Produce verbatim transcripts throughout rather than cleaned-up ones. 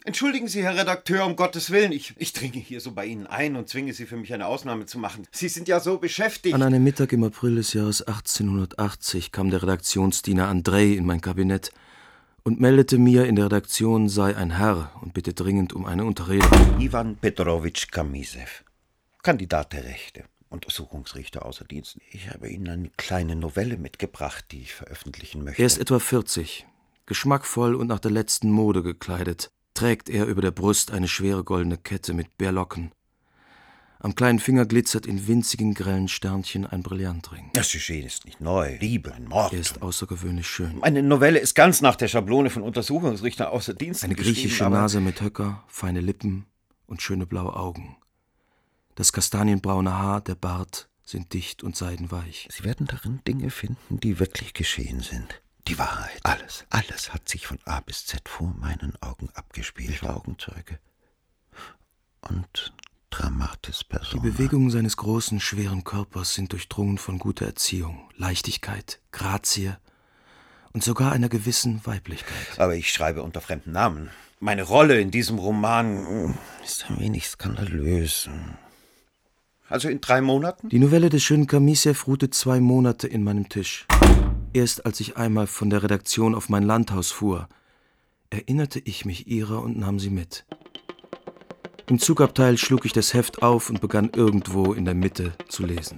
Entschuldigen Sie, Herr Redakteur, um Gottes Willen. Ich, ich dringe hier so bei Ihnen ein und zwinge Sie für mich eine Ausnahme zu machen. Sie sind ja so beschäftigt. An einem Mittag im April des Jahres achtzehnhundertachtzig kam der Redaktionsdiener Andrei in mein Kabinett und meldete mir, in der Redaktion sei ein Herr und bitte dringend um eine Unterredung. Iwan Petrowitsch Kamisew, Kandidat der Rechte, Untersuchungsrichter außer Dienst. Ich habe Ihnen eine kleine Novelle mitgebracht, die ich veröffentlichen möchte. Er ist etwa vierzig, geschmackvoll und nach der letzten Mode gekleidet. Trägt er über der Brust eine schwere goldene Kette mit Berlocken. Am kleinen Finger glitzert in winzigen grellen Sternchen ein Brillantring. Das Sujet ist nicht neu. Liebe, ein Mord. Er ist außergewöhnlich schön. Meine Novelle ist ganz nach der Schablone von Untersuchungsrichtern außer Dienst. Eine griechische Nase mit Höcker, feine Lippen und schöne blaue Augen. Das kastanienbraune Haar, der Bart sind dicht und seidenweich. Sie werden darin Dinge finden, die wirklich geschehen sind. Die Wahrheit. Alles, alles hat sich von A bis Z vor meinen Augen abgespielt. Ich war Augenzeuge. Und Dramatis Persona. Die Bewegungen seines großen, schweren Körpers sind durchdrungen von guter Erziehung, Leichtigkeit, Grazie und sogar einer gewissen Weiblichkeit. Aber ich schreibe unter fremden Namen. Meine Rolle in diesem Roman ist ein wenig skandalös. Also in drei Monaten? Die Novelle des schönen Kamisew ruhte zwei Monate in meinem Tisch. Erst als ich einmal von der Redaktion auf mein Landhaus fuhr, erinnerte ich mich ihrer und nahm sie mit. Im Zugabteil schlug ich das Heft auf und begann irgendwo in der Mitte zu lesen.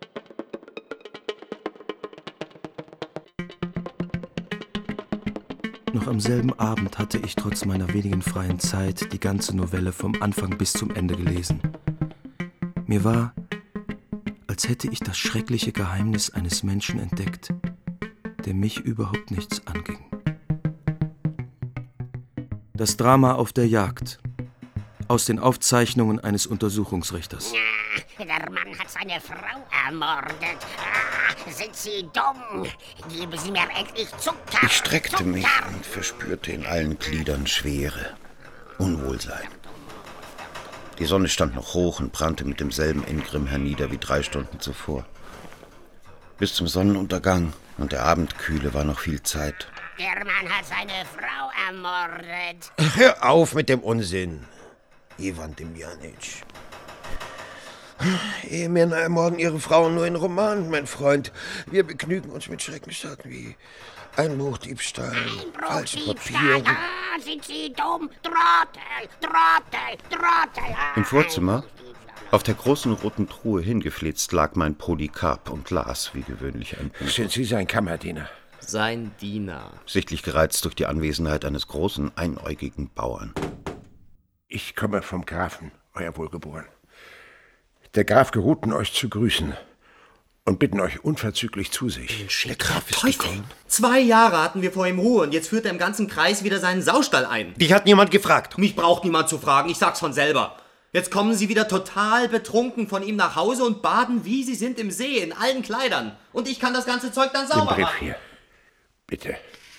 Noch am selben Abend hatte ich trotz meiner wenigen freien Zeit die ganze Novelle vom Anfang bis zum Ende gelesen. Mir war, als hätte ich das schreckliche Geheimnis eines Menschen entdeckt, der mich überhaupt nichts anging. Das Drama auf der Jagd. Aus den Aufzeichnungen eines Untersuchungsrichters. Der Mann hat seine Frau ermordet. Ah, sind Sie dumm? Geben Sie mir endlich Zucker. Ich streckte Zucker. mich und verspürte in allen Gliedern Schwere, Unwohlsein. Die Sonne stand noch hoch und brannte mit demselben Ingrimm hernieder wie drei Stunden zuvor. Bis zum Sonnenuntergang und der Abendkühle war noch viel Zeit. Der Mann hat seine Frau ermordet. Ach, hör auf mit dem Unsinn, Iwan Demjanitsch. Ehemänner ermorden ihre Frauen nur in Romanen, mein Freund. Wir begnügen uns mit Schreckenstaten wie Einbruchdiebstahl, falsche Papiere. Ah, sind Sie dumm? Trottel, Trottel, Trottel. Ah, Im Vorzimmer, auf der großen roten Truhe hingeflitzt, lag mein Polycarp und las wie gewöhnlich ein Buch. Sind Sie sein Kammerdiener? Sein Diener. Sichtlich gereizt durch die Anwesenheit eines großen, einäugigen Bauern. Ich komme vom Grafen, euer Wohlgeboren. Der Graf geruhten, euch zu grüßen und bitten euch unverzüglich zu sich. Der Graf ist gekommen. Zwei Jahre hatten wir vor ihm Ruhe und jetzt führt er im ganzen Kreis wieder seinen Saustall ein. Dich hat niemand gefragt. Mich braucht niemand zu fragen, ich sag's von selber. Jetzt kommen sie wieder total betrunken von ihm nach Hause und baden, wie sie sind, im See, in allen Kleidern. Und ich kann das ganze Zeug dann sauber Den Brief machen. hier. Bitte.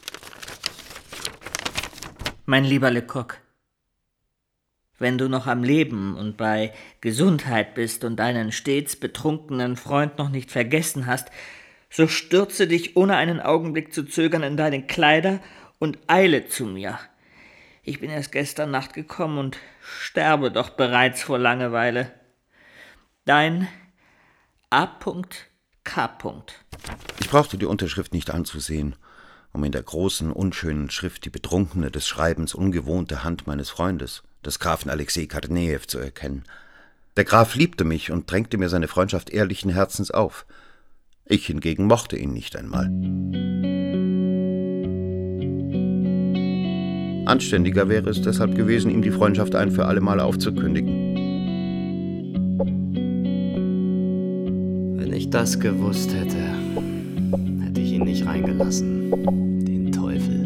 Mein lieber Lecoq, wenn du noch am Leben und bei Gesundheit bist und deinen stets betrunkenen Freund noch nicht vergessen hast, so stürze dich ohne einen Augenblick zu zögern in deine Kleider und eile zu mir. Ich bin erst gestern Nacht gekommen und sterbe doch bereits vor Langeweile. Dein A K Ich brauchte die Unterschrift nicht anzusehen, um in der großen, unschönen Schrift die betrunkene, des Schreibens ungewohnte Hand meines Freundes, des Grafen Alexei Kornejew, zu erkennen. Der Graf liebte mich und drängte mir seine Freundschaft ehrlichen Herzens auf. Ich hingegen mochte ihn nicht einmal. Anständiger wäre es deshalb gewesen, ihm die Freundschaft ein für alle Mal aufzukündigen. Wenn ich das gewusst hätte, hätte ich ihn nicht reingelassen. Den Teufel.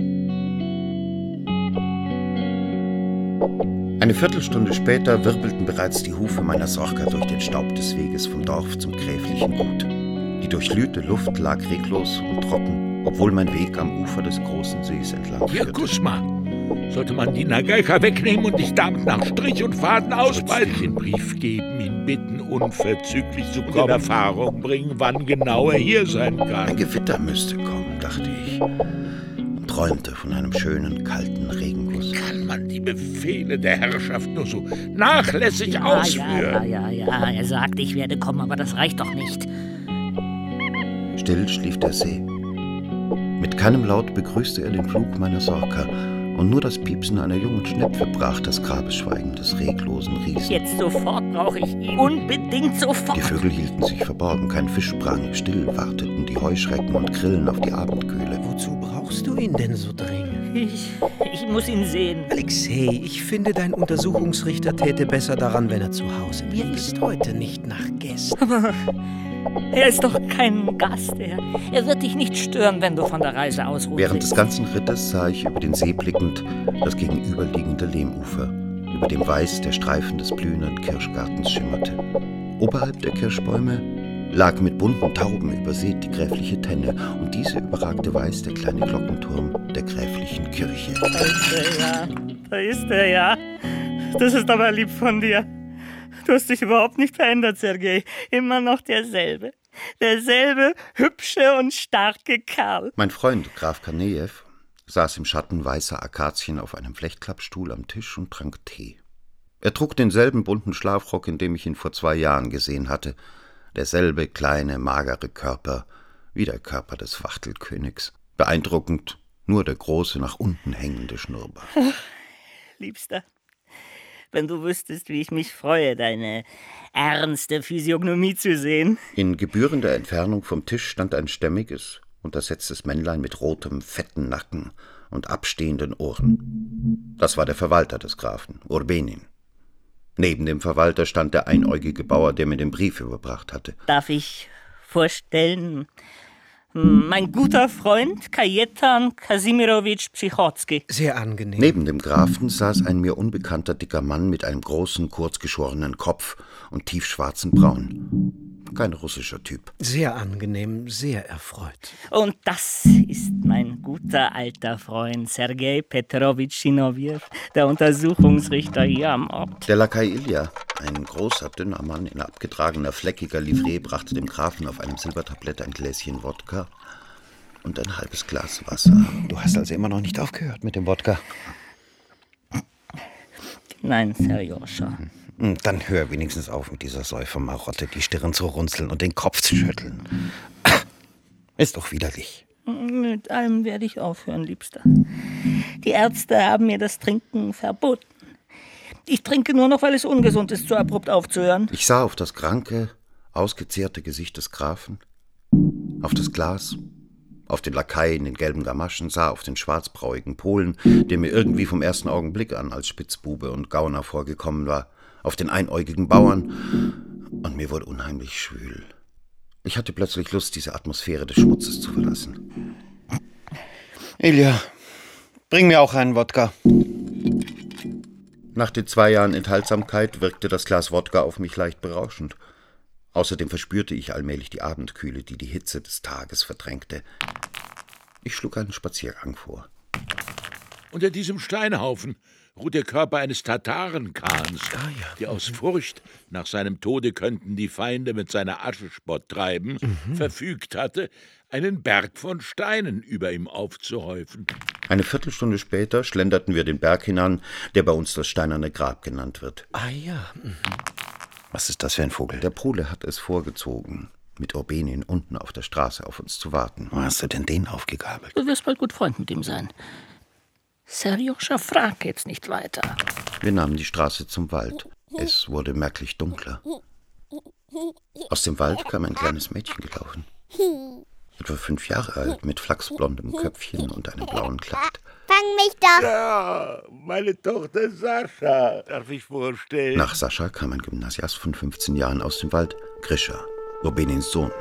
Eine Viertelstunde später wirbelten bereits die Hufe meiner Sorka durch den Staub des Weges vom Dorf zum gräflichen Gut. Die durchglühte Luft lag reglos und trocken, obwohl mein Weg am Ufer des großen Sees entlang führte. Hier, Kusma, sollte man die Nagaicha wegnehmen und dich damit nach Strich und Faden ausbeißen, den Brief geben, ihn bitten, unverzüglich zu kommen, in Erfahrung bringen, wann genau er hier sein kann. Ein Gewitter müsste kommen, dachte ich. Und träumte von einem schönen, kalten Regenguss. Kann man die Befehle der Herrschaft nur so nachlässig Ja, ausführen? ja, ja, ja, er sagt, ich werde kommen, aber das reicht doch nicht. Still schlief der See. Mit keinem Laut begrüßte er den Flug meiner Sorka, und nur das Piepsen einer jungen Schnepfe brach das Grabesschweigen des reglosen Riesen. Jetzt sofort brauche ich ihn. Unbedingt sofort. Die Vögel hielten sich verborgen, kein Fisch sprang, still warteten die Heuschrecken und Grillen auf die Abendkühle. Wozu brauchst du ihn denn so dringend? Ich, ich muss ihn sehen. Alexei, ich finde, dein Untersuchungsrichter täte besser daran, wenn er zu Hause wäre. Er ist heute nicht nach Gästen. Aber er ist doch kein Gast. Er, er wird dich nicht stören, wenn du von der Reise ausruhst. Während des ganzen Rittes sah ich über den See blickend das gegenüberliegende Lehmufer, über dem Weiß der Streifen des blühenden Kirschgartens schimmerte. Oberhalb der Kirschbäume lag mit bunten Tauben übersät die gräfliche Tenne, und diese überragte weiß der kleine Glockenturm der gräflichen Kirche. Da ist er ja. Da ist er ja. Das ist aber lieb von dir. Du hast dich überhaupt nicht verändert, Sergej. Immer noch derselbe. Derselbe hübsche und starke Kerl. Mein Freund, Graf Kornejew, saß im Schatten weißer Akazien auf einem Flechtklappstuhl am Tisch und trank Tee. Er trug denselben bunten Schlafrock, in dem ich ihn vor zwei Jahren gesehen hatte. Derselbe kleine, magere Körper, wie der Körper des Wachtelkönigs. Beeindruckend nur der große, nach unten hängende Schnurrbart. Liebster, wenn du wüsstest, wie ich mich freue, deine ernste Physiognomie zu sehen. In gebührender Entfernung vom Tisch stand ein stämmiges, untersetztes Männlein mit rotem, fetten Nacken und abstehenden Ohren. Das war der Verwalter des Grafen, Urbenin. Neben dem Verwalter stand der einäugige Bauer, der mir den Brief überbracht hatte. Darf ich vorstellen, mein guter Freund Kajetan Kasimirowitsch Psychotsky. Sehr angenehm. Neben dem Grafen saß ein mir unbekannter dicker Mann mit einem großen, kurzgeschorenen Kopf und tiefschwarzen Brauen. Kein russischer Typ. Sehr angenehm, sehr erfreut. Und das ist mein guter alter Freund Sergej Petrowitsch Sinowjew, der Untersuchungsrichter hier am Ort. Der Lakai Ilja, ein großer, dünner Mann in abgetragener, fleckiger Livree, brachte dem Grafen auf einem Silbertablett ein Gläschen Wodka und ein halbes Glas Wasser. Du hast also immer noch nicht aufgehört mit dem Wodka? Nein, Serjoscha. Dann hör wenigstens auf mit dieser Säufermarotte, die Stirn zu runzeln und den Kopf zu schütteln. Ist doch widerlich. Mit allem werde ich aufhören, Liebster. Die Ärzte haben mir das Trinken verboten. Ich trinke nur noch, weil es ungesund ist, so abrupt aufzuhören. Ich sah auf das kranke, ausgezehrte Gesicht des Grafen, auf das Glas, auf den Lakai in den gelben Gamaschen, sah auf den schwarzbrauigen Polen, der mir irgendwie vom ersten Augenblick an als Spitzbube und Gauner vorgekommen war, auf den einäugigen Bauern, und mir wurde unheimlich schwül. Ich hatte plötzlich Lust, diese Atmosphäre des Schmutzes zu verlassen. Ilja, bring mir auch einen Wodka. Nach den zwei Jahren Enthaltsamkeit wirkte das Glas Wodka auf mich leicht berauschend. Außerdem verspürte ich allmählich die Abendkühle, die die Hitze des Tages verdrängte. Ich schlug einen Spaziergang vor. Unter diesem Steinhaufen ruht der Körper eines Tatarenkahns, Ah, ja. der aus Furcht, nach seinem Tode könnten die Feinde mit seiner Asche Spott treiben, Mhm. verfügt hatte, einen Berg von Steinen über ihm aufzuhäufen. Eine Viertelstunde später schlenderten wir den Berg hinan, der bei uns das Steinerne Grab genannt wird. Ah ja. Mhm. Was ist das für ein Vogel? Der Pole hat es vorgezogen, mit Urbenin unten auf der Straße auf uns zu warten. Wo hast du denn den aufgegabelt? Du wirst bald gut Freund mit ihm sein. Serjoscha, frag jetzt nicht weiter. Wir nahmen die Straße zum Wald. Es wurde merklich dunkler. Aus dem Wald kam ein kleines Mädchen gelaufen. Etwa fünf Jahre alt, mit flachsblondem Köpfchen und einem blauen Kleid. Fang mich doch! Ja, meine Tochter Sascha, darf ich vorstellen. Nach Sascha kam ein Gymnasiast von fünfzehn Jahren aus dem Wald, Grisha, Urbenins Sohn.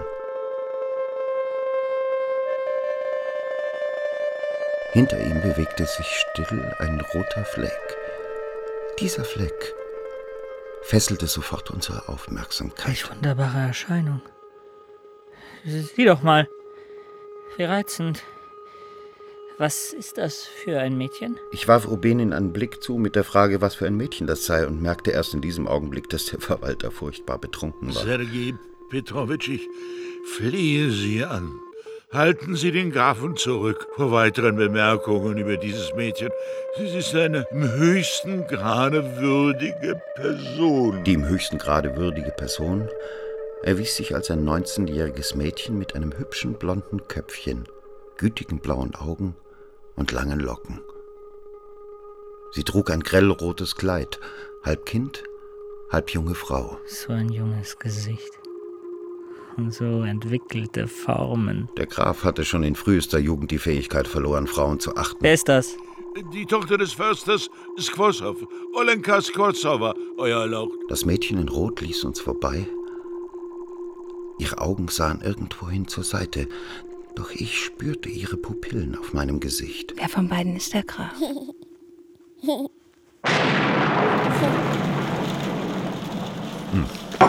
Hinter ihm bewegte sich still ein roter Fleck. Dieser Fleck fesselte sofort unsere Aufmerksamkeit. Welch wunderbare Erscheinung. Sieh doch mal. Wie reizend. Was ist das für ein Mädchen? Ich warf Urbenin einen Blick zu mit der Frage, was für ein Mädchen das sei, und merkte erst in diesem Augenblick, dass der Verwalter furchtbar betrunken war. Sergej Petrowitsch, ich flehe Sie an. halten Sie den Grafen zurück vor weiteren Bemerkungen über dieses Mädchen. Sie ist eine im höchsten Grade würdige Person. Die im höchsten Grade würdige Person erwies sich als ein neunzehnjähriges Mädchen mit einem hübschen blonden Köpfchen, gütigen blauen Augen und langen Locken. Sie trug ein grellrotes Kleid, halb Kind, halb junge Frau. So ein junges Gesicht. Und so entwickelte Formen. Der Graf hatte schon in frühester Jugend die Fähigkeit verloren, Frauen zu achten. Wer ist das? Die Tochter des Försters Skwosow, Olenka Skwosowa, euer Erlaucht. Das Mädchen in Rot ließ uns vorbei. Ihre Augen sahen irgendwohin zur Seite, doch ich spürte ihre Pupillen auf meinem Gesicht. Wer von beiden ist der Graf? Hm.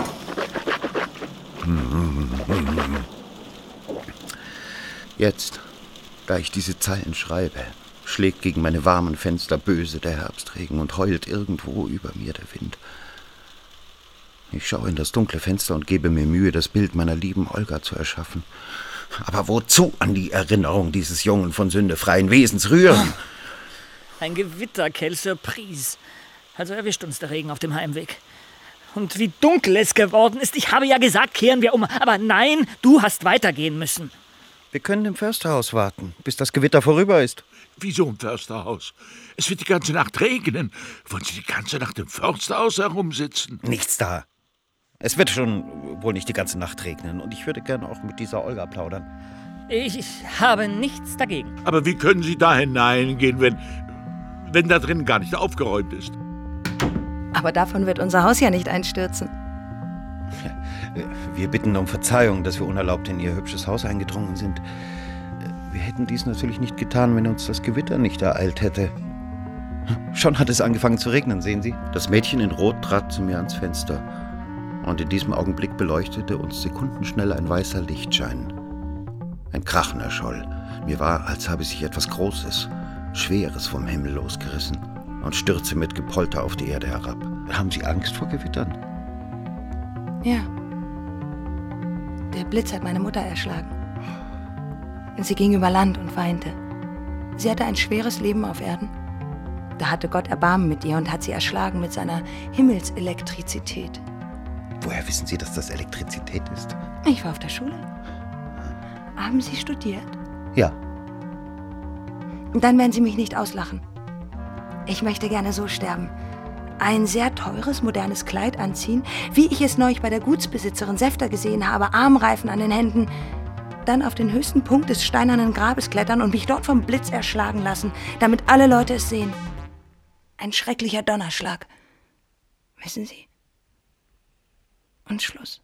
Jetzt, da ich diese Zeilen schreibe, schlägt gegen meine warmen Fenster böse der Herbstregen und heult irgendwo über mir der Wind. Ich schaue in das dunkle Fenster und gebe mir Mühe, das Bild meiner lieben Olga zu erschaffen. Aber wozu an die Erinnerung dieses jungen, von Sünde freien Wesens rühren? Ein Gewitter, quelle Surprise. Also erwischt uns der Regen auf dem Heimweg. Und wie dunkel es geworden ist. Ich habe ja gesagt, kehren wir um. Aber nein, du hast weitergehen müssen. Wir können im Försterhaus warten, bis das Gewitter vorüber ist. Wieso im Försterhaus? Es wird die ganze Nacht regnen. Wollen Sie die ganze Nacht im Försterhaus herumsitzen? Nichts da. Es wird schon wohl nicht die ganze Nacht regnen. Und ich würde gerne auch mit dieser Olga plaudern. Ich, ich habe nichts dagegen. Aber wie können Sie da hineingehen, wenn, wenn da drin gar nicht aufgeräumt ist? Aber davon wird unser Haus ja nicht einstürzen. Wir bitten um Verzeihung, dass wir unerlaubt in Ihr hübsches Haus eingedrungen sind. Wir hätten dies natürlich nicht getan, wenn uns das Gewitter nicht ereilt hätte. Schon hat es angefangen zu regnen, sehen Sie? Das Mädchen in Rot trat zu mir ans Fenster. Und in diesem Augenblick beleuchtete uns sekundenschnell ein weißer Lichtschein. Ein Krachen erscholl. Mir war, als habe sich etwas Großes, Schweres vom Himmel losgerissen und stürze mit Gepolter auf die Erde herab. Haben Sie Angst vor Gewittern? Ja. Der Blitz hat meine Mutter erschlagen. Sie ging über Land und weinte. Sie hatte ein schweres Leben auf Erden. Da hatte Gott Erbarmen mit ihr und hat sie erschlagen mit seiner Himmelselektrizität. Woher wissen Sie, dass das Elektrizität ist? Ich war auf der Schule. Haben Sie studiert? Ja. Dann werden Sie mich nicht auslachen. Ich möchte gerne so sterben. Ein sehr teures, modernes Kleid anziehen, wie ich es neulich bei der Gutsbesitzerin Säfter gesehen habe, Armreifen an den Händen. Dann auf den höchsten Punkt des steinernen Grabes klettern und mich dort vom Blitz erschlagen lassen, damit alle Leute es sehen. Ein schrecklicher Donnerschlag. Wissen Sie? Und Schluss.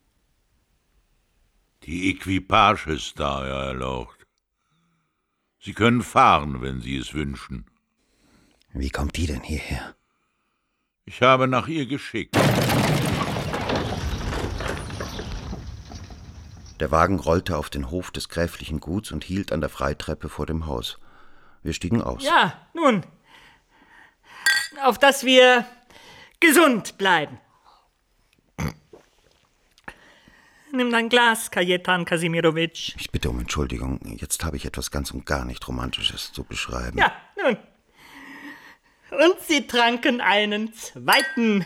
Die Equipage ist da, Euer Erlaucht. Sie können fahren, wenn Sie es wünschen. Wie kommt die denn hierher? Ich habe nach ihr geschickt. Der Wagen rollte auf den Hof des gräflichen Guts und hielt an der Freitreppe vor dem Haus. Wir stiegen aus. Ja, nun, auf dass wir gesund bleiben. Nimm dein Glas, Kajetan Kasimirowitsch. Ich bitte um Entschuldigung. Jetzt habe ich etwas ganz und gar nicht Romantisches zu beschreiben. Ja, nun. Und sie tranken einen zweiten.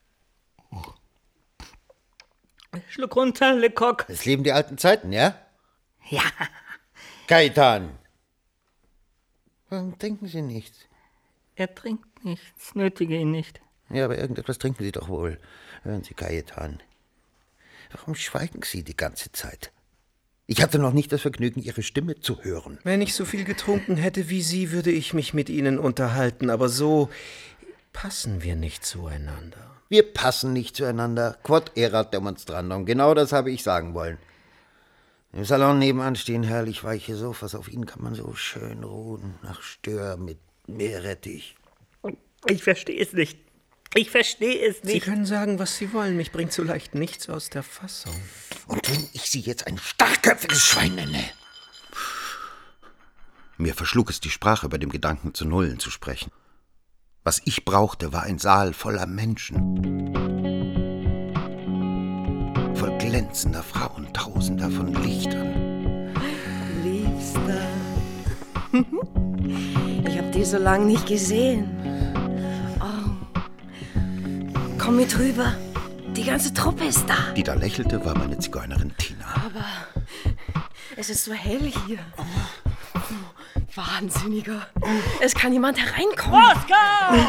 Schluck runter, Lecoq. Es leben die alten Zeiten, ja? Ja. Kajetan. Warum trinken Sie nichts? Er trinkt nichts, nötige ihn nicht. Ja, aber irgendetwas trinken Sie doch wohl. Hören Sie, Kajetan. Warum schweigen Sie die ganze Zeit? Ich hatte noch nicht das Vergnügen, Ihre Stimme zu hören. Wenn ich so viel getrunken hätte wie Sie, würde ich mich mit Ihnen unterhalten, aber so passen wir nicht zueinander. Wir passen nicht zueinander. Quod erat demonstrandum. Genau das habe ich sagen wollen. Im Salon nebenan stehen herrlich weiche Sofas. Auf ihnen kann man so schön ruhen, nach Stör mit Meerrettich. Ich verstehe es nicht. Ich verstehe es nicht. Sie können sagen, was Sie wollen. Mich bringt so leicht nichts aus der Fassung. Und wenn ich Sie jetzt ein starkköpfiges Schwein nenne? Mir verschlug es die Sprache, bei dem Gedanken zu Nullen zu sprechen. Was ich brauchte, war ein Saal voller Menschen. Voll glänzender Frauen, tausender von Lichtern. Esther. Ich hab dich so lange nicht gesehen. Oh. Komm mit rüber. Die ganze Truppe ist da. Die da lächelte, war meine Zigeunerin Tina. Aber es ist so hell hier. Oh. Wahnsinniger. Es kann jemand hereinkommen. Moskau!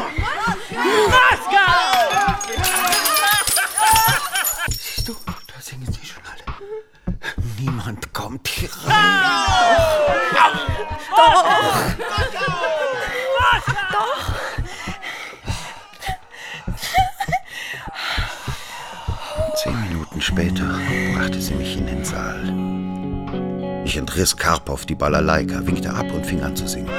Moskau! Siehst du, da singen sie schon alle. Niemand kommt hier rein. Doch! Doch! Zehn Minuten später brachte sie mich in den Saal. Ich entriss Karpow die Balalaika, winkte ab und fing an zu singen.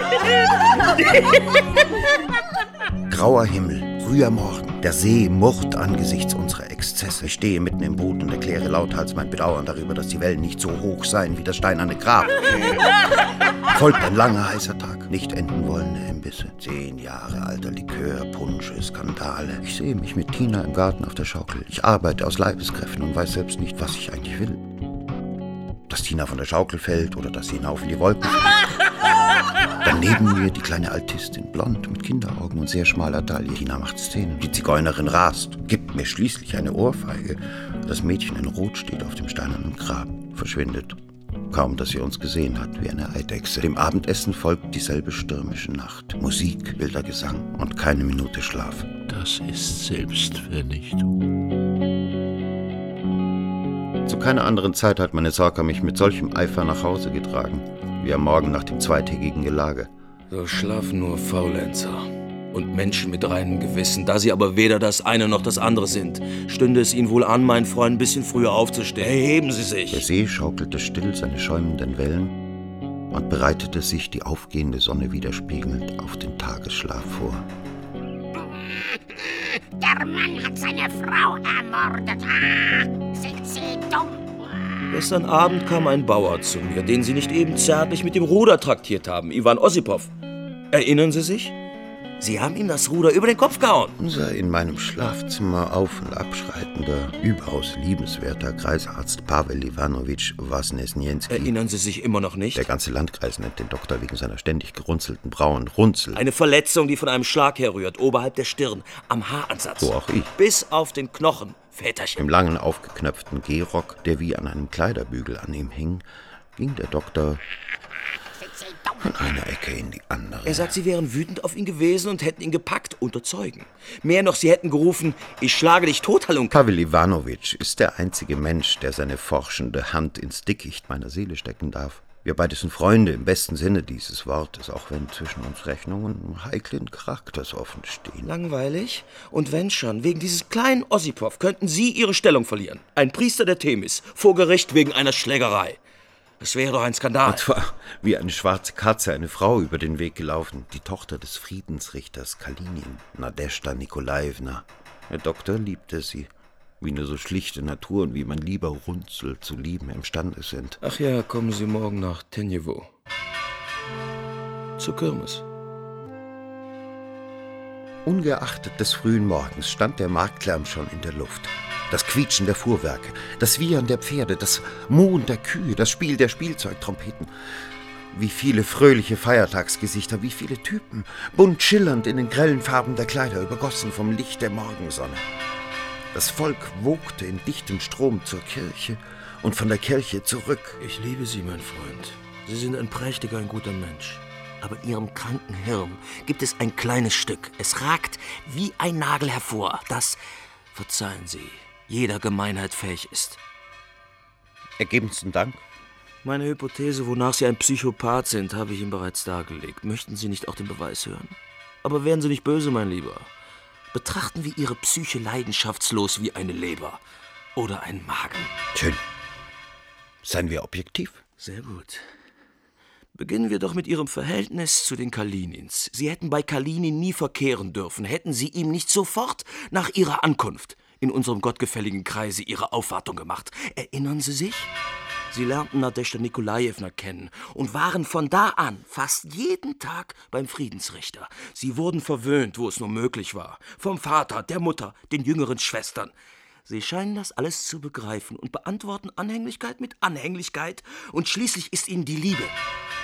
Grauer Himmel, früher Morgen, der See murrt angesichts unserer Exzesse. Ich stehe mitten im Boot und erkläre lauthals mein Bedauern darüber, dass die Wellen nicht so hoch seien wie das steinerne Grab. Folgt ein langer, heißer Tag, nicht enden wollende Imbisse. Zehn Jahre alter Likör, Punsche, Skandale. Ich sehe mich mit Tina im Garten auf der Schaukel. Ich arbeite aus Leibeskräften und weiß selbst nicht, was ich eigentlich will. Dass Tina von der Schaukel fällt oder dass sie hinauf in die Wolken fliegt. Dann neben mir die kleine Altistin, blond, mit Kinderaugen und sehr schmaler Taille. Tina macht Szenen. Die Zigeunerin rast, gibt mir schließlich eine Ohrfeige. Das Mädchen in Rot steht auf dem steinernen Grab, verschwindet. Kaum, dass sie uns gesehen hat, wie eine Eidechse. Dem Abendessen folgt dieselbe stürmische Nacht. Musik, wilder Gesang und keine Minute Schlaf. Das ist Selbstvernichtung. Zu keiner anderen Zeit hat meine Sorka mich mit solchem Eifer nach Hause getragen, wie am Morgen nach dem zweitägigen Gelage. So schlafen nur Faulenzer und Menschen mit reinem Gewissen. Da sie aber weder das eine noch das andere sind, stünde es Ihnen wohl an, mein Freund, ein bisschen früher aufzustehen. Erheben Sie sich! Der See schaukelte still seine schäumenden Wellen und bereitete sich, die aufgehende Sonne widerspiegelnd, auf den Tagesschlaf vor. Der Mann hat seine Frau ermordet. Ah, sind Sie dumm? Gestern Abend kam ein Bauer zu mir, den Sie nicht eben zärtlich mit dem Ruder traktiert haben, Iwan Ossipow. Erinnern Sie sich? Sie haben ihm das Ruder über den Kopf gehauen. Unser in meinem Schlafzimmer auf- und abschreitender, überaus liebenswerter Kreisarzt Pavel Iwanowitsch Wasnesnienski. Erinnern Sie sich immer noch nicht? Der ganze Landkreis nennt den Doktor wegen seiner ständig gerunzelten Brauen Runzel. Eine Verletzung, die von einem Schlag herrührt, oberhalb der Stirn, am Haaransatz. So auch ich. Bis auf den Knochen, Väterchen. Im langen, aufgeknöpften Gehrock, der wie an einem Kleiderbügel an ihm hing, ging der Doktor von einer Ecke in die andere. Er sagt, Sie wären wütend auf ihn gewesen und hätten ihn gepackt, unter Zeugen. Mehr noch, Sie hätten gerufen, ich schlage dich tot, Halunke. Pavel Iwanowitsch ist der einzige Mensch, der seine forschende Hand ins Dickicht meiner Seele stecken darf. Wir beide sind Freunde im besten Sinne dieses Wortes, auch wenn zwischen uns Rechnungen heiklen Charakters offen stehen. Langweilig? Und wenn schon, wegen dieses kleinen Ossipow könnten Sie Ihre Stellung verlieren. Ein Priester der Themis, vor Gericht wegen einer Schlägerei. Das wäre doch ein Skandal. Und zwar wie eine schwarze Katze eine Frau über den Weg gelaufen, die Tochter des Friedensrichters Kalinin, Nadezhda Nikolajewna. Der Doktor liebte sie, wie nur so schlichte Naturen wie mein lieber Runzel zu lieben imstande sind. Ach ja, kommen Sie morgen nach Tenjewo. Zur Kirmes. Ungeachtet des frühen Morgens stand der Marktlärm schon in der Luft. Das Quietschen der Fuhrwerke, das Wiehern der Pferde, das Muhen der Kühe, das Spiel der Spielzeugtrompeten. Wie viele fröhliche Feiertagsgesichter, wie viele Typen, bunt schillernd in den grellen Farben der Kleider, übergossen vom Licht der Morgensonne. Das Volk wogte in dichtem Strom zur Kirche und von der Kirche zurück. Ich liebe Sie, mein Freund. Sie sind ein prächtiger, ein guter Mensch. Aber in Ihrem kranken Hirn gibt es ein kleines Stück. Es ragt wie ein Nagel hervor, das, verzeihen Sie, jeder Gemeinheit fähig ist. Ergebensten Dank. Meine Hypothese, wonach Sie ein Psychopath sind, habe ich Ihnen bereits dargelegt. Möchten Sie nicht auch den Beweis hören? Aber werden Sie nicht böse, mein Lieber. Betrachten wir Ihre Psyche leidenschaftslos wie eine Leber oder ein Magen. Schön. Seien wir objektiv? Sehr gut. Beginnen wir doch mit Ihrem Verhältnis zu den Kalinins. Sie hätten bei Kalinin nie verkehren dürfen, hätten Sie ihm nicht sofort nach Ihrer Ankunft in unserem gottgefälligen Kreise Ihre Aufwartung gemacht. Erinnern Sie sich? Sie lernten Nadezhda Nikolajewna kennen und waren von da an fast jeden Tag beim Friedensrichter. Sie wurden verwöhnt, wo es nur möglich war. Vom Vater, der Mutter, den jüngeren Schwestern. Sie scheinen das alles zu begreifen und beantworten Anhänglichkeit mit Anhänglichkeit und schließlich ist ihnen die Liebe,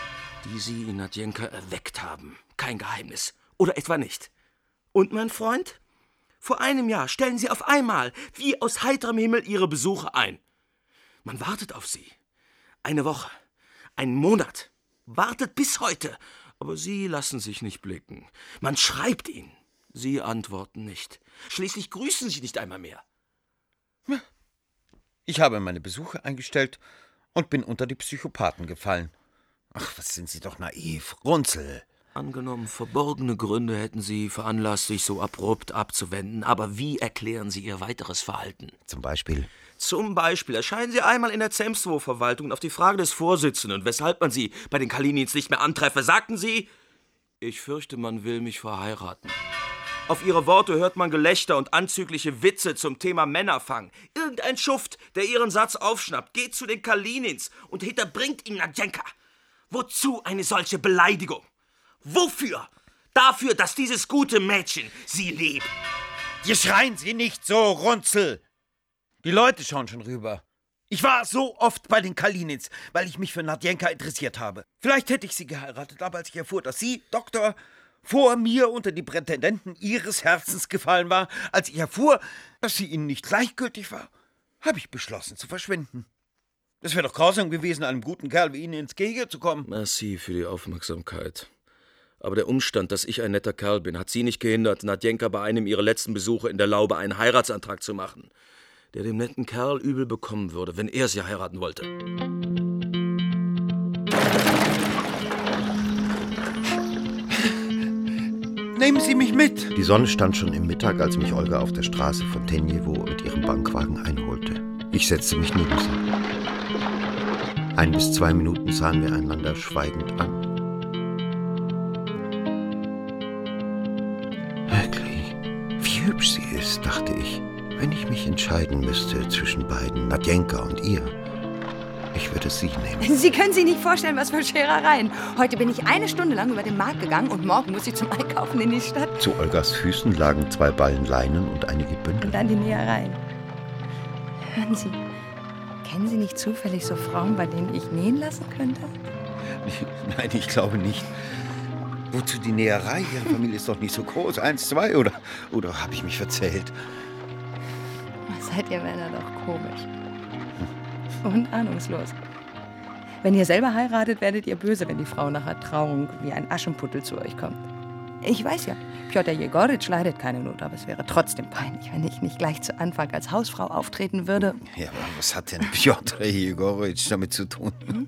die Sie in Nadjenka erweckt haben. Kein Geheimnis. Oder etwa nicht? Und, mein Freund? Vor einem Jahr stellen Sie auf einmal, wie aus heiterem Himmel, Ihre Besuche ein. Man wartet auf Sie. Eine Woche, einen Monat. Wartet bis heute. Aber Sie lassen sich nicht blicken. Man schreibt Ihnen. Sie antworten nicht. Schließlich grüßen Sie nicht einmal mehr. Ich habe meine Besuche eingestellt und bin unter die Psychopathen gefallen. Ach, was sind Sie doch naiv, Runzel. Angenommen, verborgene Gründe hätten Sie veranlasst, sich so abrupt abzuwenden. Aber wie erklären Sie Ihr weiteres Verhalten? Zum Beispiel? Zum Beispiel erscheinen Sie einmal in der Zemstow-Verwaltung und auf die Frage des Vorsitzenden, weshalb man Sie bei den Kalinins nicht mehr antreffe, sagten Sie, ich fürchte, man will mich verheiraten. Auf Ihre Worte hört man Gelächter und anzügliche Witze zum Thema Männerfang. Irgendein Schuft, der Ihren Satz aufschnappt, geht zu den Kalinins und hinterbringt ihn Nadjenka. Wozu eine solche Beleidigung? Wofür? Dafür, dass dieses gute Mädchen Sie liebt. Jetzt schreien Sie nicht so, Runzel. Die Leute schauen schon rüber. Ich war so oft bei den Kalinins, weil ich mich für Nadjenka interessiert habe. Vielleicht hätte ich sie geheiratet, aber als ich erfuhr, dass Sie, Doktor, vor mir unter die Prätendenten Ihres Herzens gefallen war, als ich erfuhr, dass sie Ihnen nicht gleichgültig war, habe ich beschlossen zu verschwinden. Es wäre doch grausam gewesen, einem guten Kerl wie Ihnen ins Gehege zu kommen. Merci für die Aufmerksamkeit. Aber der Umstand, dass ich ein netter Kerl bin, hat Sie nicht gehindert, Nadjenka bei einem ihrer letzten Besuche in der Laube einen Heiratsantrag zu machen, der dem netten Kerl übel bekommen würde, wenn er sie heiraten wollte. Nehmen Sie mich mit! Die Sonne stand schon im Mittag, als mich Olga auf der Straße von Tenjewo mit ihrem Bankwagen einholte. Ich setzte mich neben sie. Ein bis zwei Minuten sahen wir einander schweigend an. Wirklich, wie hübsch sie ist, dachte ich. Wenn ich mich entscheiden müsste zwischen beiden, Nadjenka und ihr, ich würde sie nehmen. Sie können sich nicht vorstellen, was für Scherereien. Heute bin ich eine Stunde lang über den Markt gegangen und morgen muss ich zum Einkaufen in die Stadt. Zu Olgas Füßen lagen zwei Ballen Leinen und einige Bündel. Und dann die Nähereien. Hören Sie, kennen Sie nicht zufällig so Frauen, bei denen ich nähen lassen könnte? Nein, ich glaube nicht. Wozu die Näherei? Ihre Familie ist doch nicht so groß. Eins, zwei oder, oder habe ich mich verzählt? Seid ihr Männer doch komisch. Und ahnungslos. Wenn ihr selber heiratet, werdet ihr böse, wenn die Frau nach der Trauung wie ein Aschenputtel zu euch kommt. Ich weiß ja, Pjotr Jegoritsch leidet keine Not, aber es wäre trotzdem peinlich, wenn ich nicht gleich zu Anfang als Hausfrau auftreten würde. Ja, aber was hat denn Pjotr Jegoritsch damit zu tun? Hm?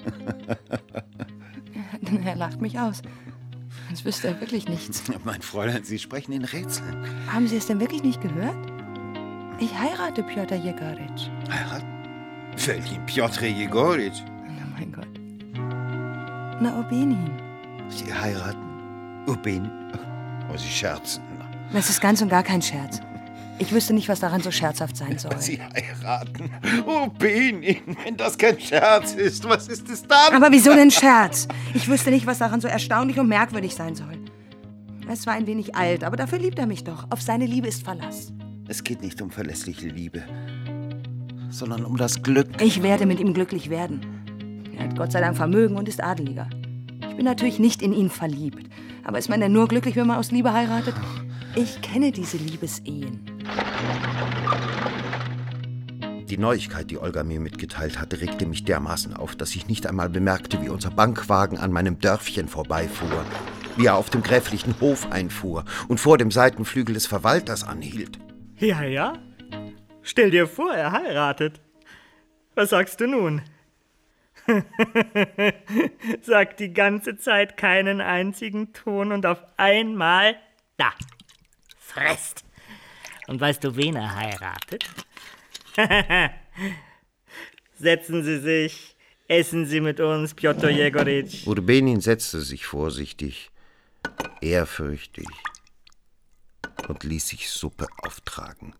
Er lacht mich aus. Als wüsste er wirklich nichts. Mein Fräulein, Sie sprechen in Rätseln. Haben Sie es denn wirklich nicht gehört? Ich heirate Pjotr Jegoritsch. Heiraten? Welchen Pjotr Jegoritsch? Oh mein Gott. Na, Obenin. Sie heiraten? Obenin? Oh, Sie scherzen. Das ist ganz und gar kein Scherz. Ich wüsste nicht, was daran so scherzhaft sein soll. Sie heiraten? Obenin, wenn das kein Scherz ist, was ist es dann? Aber wieso denn Scherz? Ich wüsste nicht, was daran so erstaunlich und merkwürdig sein soll. Er ist zwar ein wenig alt, aber dafür liebt er mich doch. Auf seine Liebe ist Verlass. Es geht nicht um verlässliche Liebe, sondern um das Glück. Ich werde mit ihm glücklich werden. Er hat Gott sei Dank Vermögen und ist Adeliger. Ich bin natürlich nicht in ihn verliebt. Aber ist man denn nur glücklich, wenn man aus Liebe heiratet? Ich kenne diese Liebesehen. Die Neuigkeit, die Olga mir mitgeteilt hatte, regte mich dermaßen auf, dass ich nicht einmal bemerkte, wie unser Bankwagen an meinem Dörfchen vorbeifuhr, wie er auf dem gräflichen Hof einfuhr und vor dem Seitenflügel des Verwalters anhielt. Ja, ja. Stell dir vor, er heiratet. Was sagst du nun? Sagt die ganze Zeit keinen einzigen Ton und auf einmal da. Fresst. Und weißt du, wen er heiratet? Setzen Sie sich, essen Sie mit uns, Pjotr Jegoritsch. Obenin setzte sich vorsichtig, ehrfürchtig und ließ sich Suppe auftragen.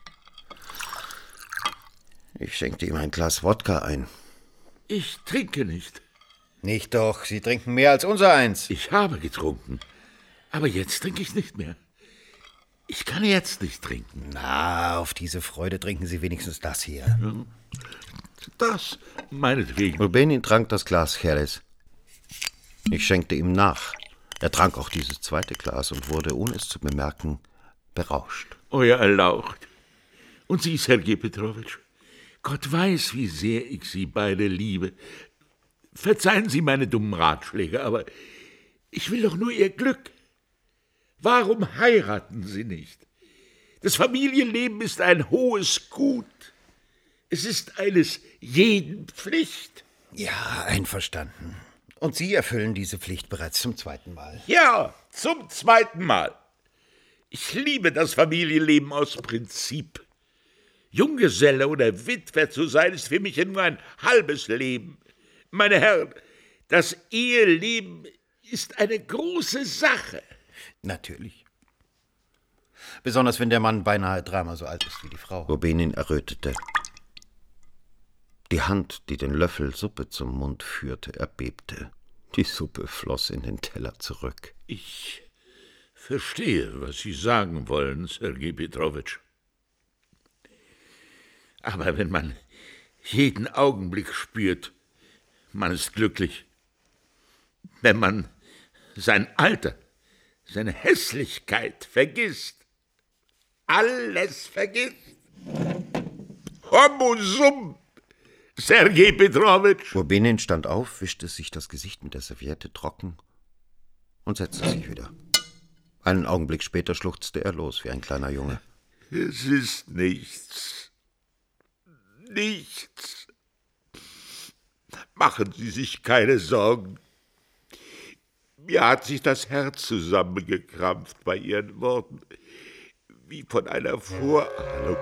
Ich schenkte ihm ein Glas Wodka ein. Ich trinke nicht. Nicht doch, Sie trinken mehr als unser eins. Ich habe getrunken, aber jetzt trinke ich nicht mehr. Ich kann jetzt nicht trinken. Na, auf diese Freude trinken Sie wenigstens das hier. Das, meinetwegen. Obenin trank das Glas Jerez. Ich schenkte ihm nach. Er trank auch dieses zweite Glas und wurde, ohne es zu bemerken, berauscht. Euer Erlaucht. Und Sie, Sergej Petrowitsch, Gott weiß, wie sehr ich Sie beide liebe. Verzeihen Sie meine dummen Ratschläge, aber ich will doch nur Ihr Glück. Warum heiraten Sie nicht? Das Familienleben ist ein hohes Gut. Es ist eines jeden Pflicht. Ja, einverstanden. Und Sie erfüllen diese Pflicht bereits zum zweiten Mal. Ja, zum zweiten Mal. Ich liebe das Familienleben aus Prinzip. Junggeselle oder Witwer zu sein, ist für mich ja nur ein halbes Leben. Meine Herren, das Eheleben ist eine große Sache. Natürlich. Besonders wenn der Mann beinahe dreimal so alt ist wie die Frau. Urbanin errötete. Die Hand, die den Löffel Suppe zum Mund führte, erbebte. Die Suppe floss in den Teller zurück. Ich verstehe, was Sie sagen wollen, Sergej Petrowitsch. Aber wenn man jeden Augenblick spürt, man ist glücklich. Wenn man sein Alter, seine Hässlichkeit vergisst, alles vergisst. Homo sum, Sergej Petrowitsch. Urbanin stand auf, wischte sich das Gesicht mit der Serviette trocken und setzte sich wieder. Einen Augenblick später schluchzte er los wie ein kleiner Junge. Es ist nichts. Nichts. Machen Sie sich keine Sorgen. Mir hat sich das Herz zusammengekrampft bei Ihren Worten, wie von einer Vorahnung.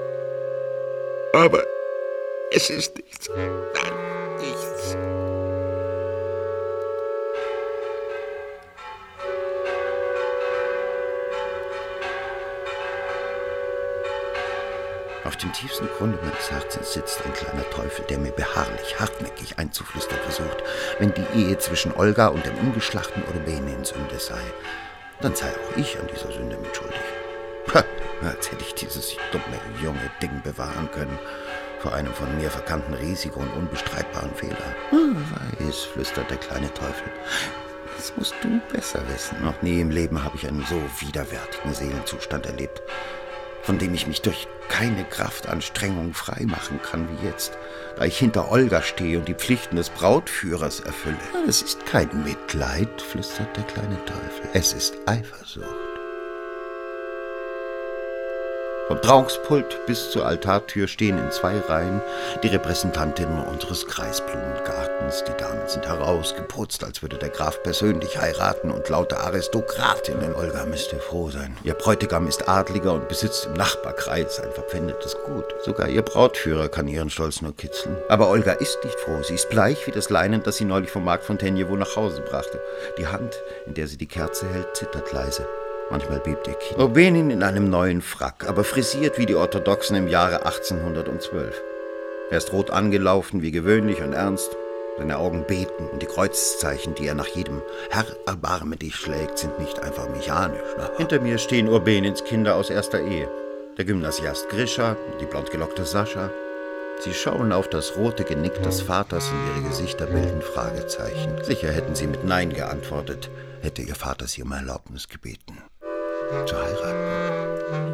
Aber es ist nichts. Nein, nichts. Auf dem tiefsten Grunde meines Herzens sitzt ein kleiner Teufel, der mir beharrlich, hartnäckig einzuflüstern versucht, wenn die Ehe zwischen Olga und dem ungeschlachten Urbanin Sünde sei, dann sei auch ich an dieser Sünde mitschuldig. Ha, als hätte ich dieses dumme, junge Ding bewahren können vor einem von mir verkannten Risiko und unbestreitbaren Fehler. Oh, weiß, flüstert der kleine Teufel. Das musst du besser wissen. Noch nie im Leben habe ich einen so widerwärtigen Seelenzustand erlebt, von dem ich mich durch keine Kraftanstrengung frei machen kann wie jetzt, da ich hinter Olga stehe und die Pflichten des Brautführers erfülle. Es ist kein Mitleid, flüstert der kleine Teufel. Es ist Eifersucht. Vom Trauungspult bis zur Altartür stehen in zwei Reihen die Repräsentantinnen unseres Kreisblumengartens. Die Damen sind herausgeputzt, als würde der Graf persönlich heiraten, und lauter Aristokratinnen. Olga müsste froh sein. Ihr Bräutigam ist Adliger und besitzt im Nachbarkreis ein verpfändetes Gut. Sogar ihr Brautführer kann ihren Stolz nur kitzeln. Aber Olga ist nicht froh. Sie ist bleich wie das Leinen, das sie neulich vom Markt von Tenjewo nach Hause brachte. Die Hand, in der sie die Kerze hält, zittert leise. Manchmal bebt ihr Kinn. Urbanin in einem neuen Frack, aber frisiert wie die Orthodoxen im Jahre achtzehnhundertzwölf. Er ist rot angelaufen, wie gewöhnlich und ernst. Seine Augen beten und die Kreuzzeichen, die er nach jedem Herr, erbarme dich schlägt, sind nicht einfach mechanisch. Hinter mir stehen Urbanins Kinder aus erster Ehe. Der Gymnasiast Grisha, die blondgelockte Sascha. Sie schauen auf das rote Genick des Vaters und ihre Gesichter bilden Fragezeichen. Sicher hätten sie mit Nein geantwortet, hätte ihr Vater sie um Erlaubnis gebeten. Zu heiraten.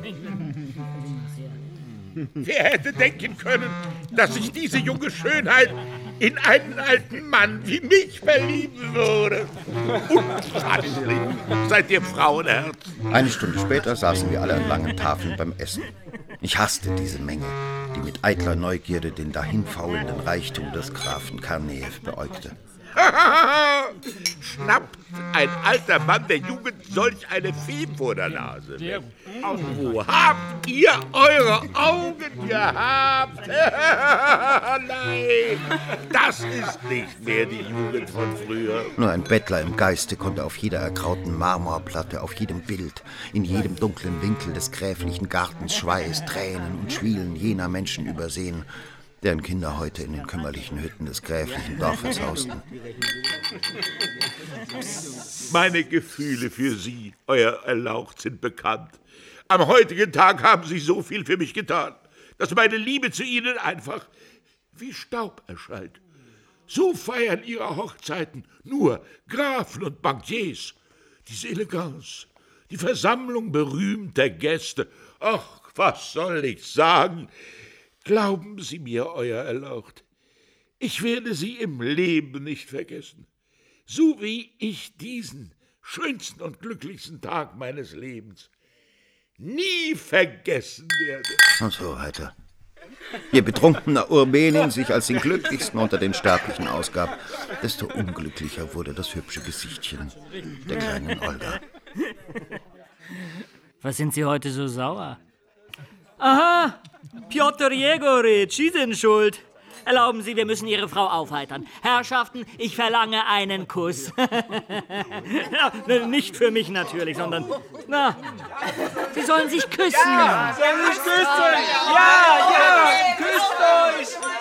Wer hätte denken können, dass sich diese junge Schönheit in einen alten Mann wie mich verlieben würde? Unfasslich, seid ihr Frauenherz. Eine Stunde später saßen wir alle an langen Tafeln beim Essen. Ich hasste diese Menge, die mit eitler Neugierde den dahinfaulenden Reichtum des Grafen Karneev beäugte. Schnappt ein alter Mann der Jugend solch eine Fee vor der Nase weg. Wo habt ihr eure Augen gehabt? Nein, das ist nicht mehr die Jugend von früher. Nur ein Bettler im Geiste konnte auf jeder ergrauten Marmorplatte, auf jedem Bild, in jedem dunklen Winkel des gräflichen Gartens Schweiß, Tränen und Schwielen jener Menschen übersehen, deren Kinder heute in den kümmerlichen Hütten des gräflichen Dorfes hausten. Meine Gefühle für Sie, Euer Erlaucht, sind bekannt. Am heutigen Tag haben Sie so viel für mich getan, dass meine Liebe zu Ihnen einfach wie Staub erscheint. So feiern ihre Hochzeiten nur Grafen und Bankiers. Diese Eleganz, die Versammlung berühmter Gäste. Ach, was soll ich sagen? Glauben Sie mir, Euer Erlaucht, ich werde Sie im Leben nicht vergessen. So wie ich diesen schönsten und glücklichsten Tag meines Lebens nie vergessen werde. Und so weiter. Je betrunkener Urbanin sich als den glücklichsten unter den Sterblichen ausgab, desto unglücklicher wurde das hübsche Gesichtchen der kleinen Olga. Was sind Sie heute so sauer? Aha, Pjotr Jegoritsch, Sie sind schuld. Erlauben Sie, wir müssen Ihre Frau aufheitern. Herrschaften, ich verlange einen Kuss. Ja, nicht für mich natürlich, sondern... Na, Sie sollen sich küssen. Ja, sollen sich küssen. Ja, ja, küsst euch.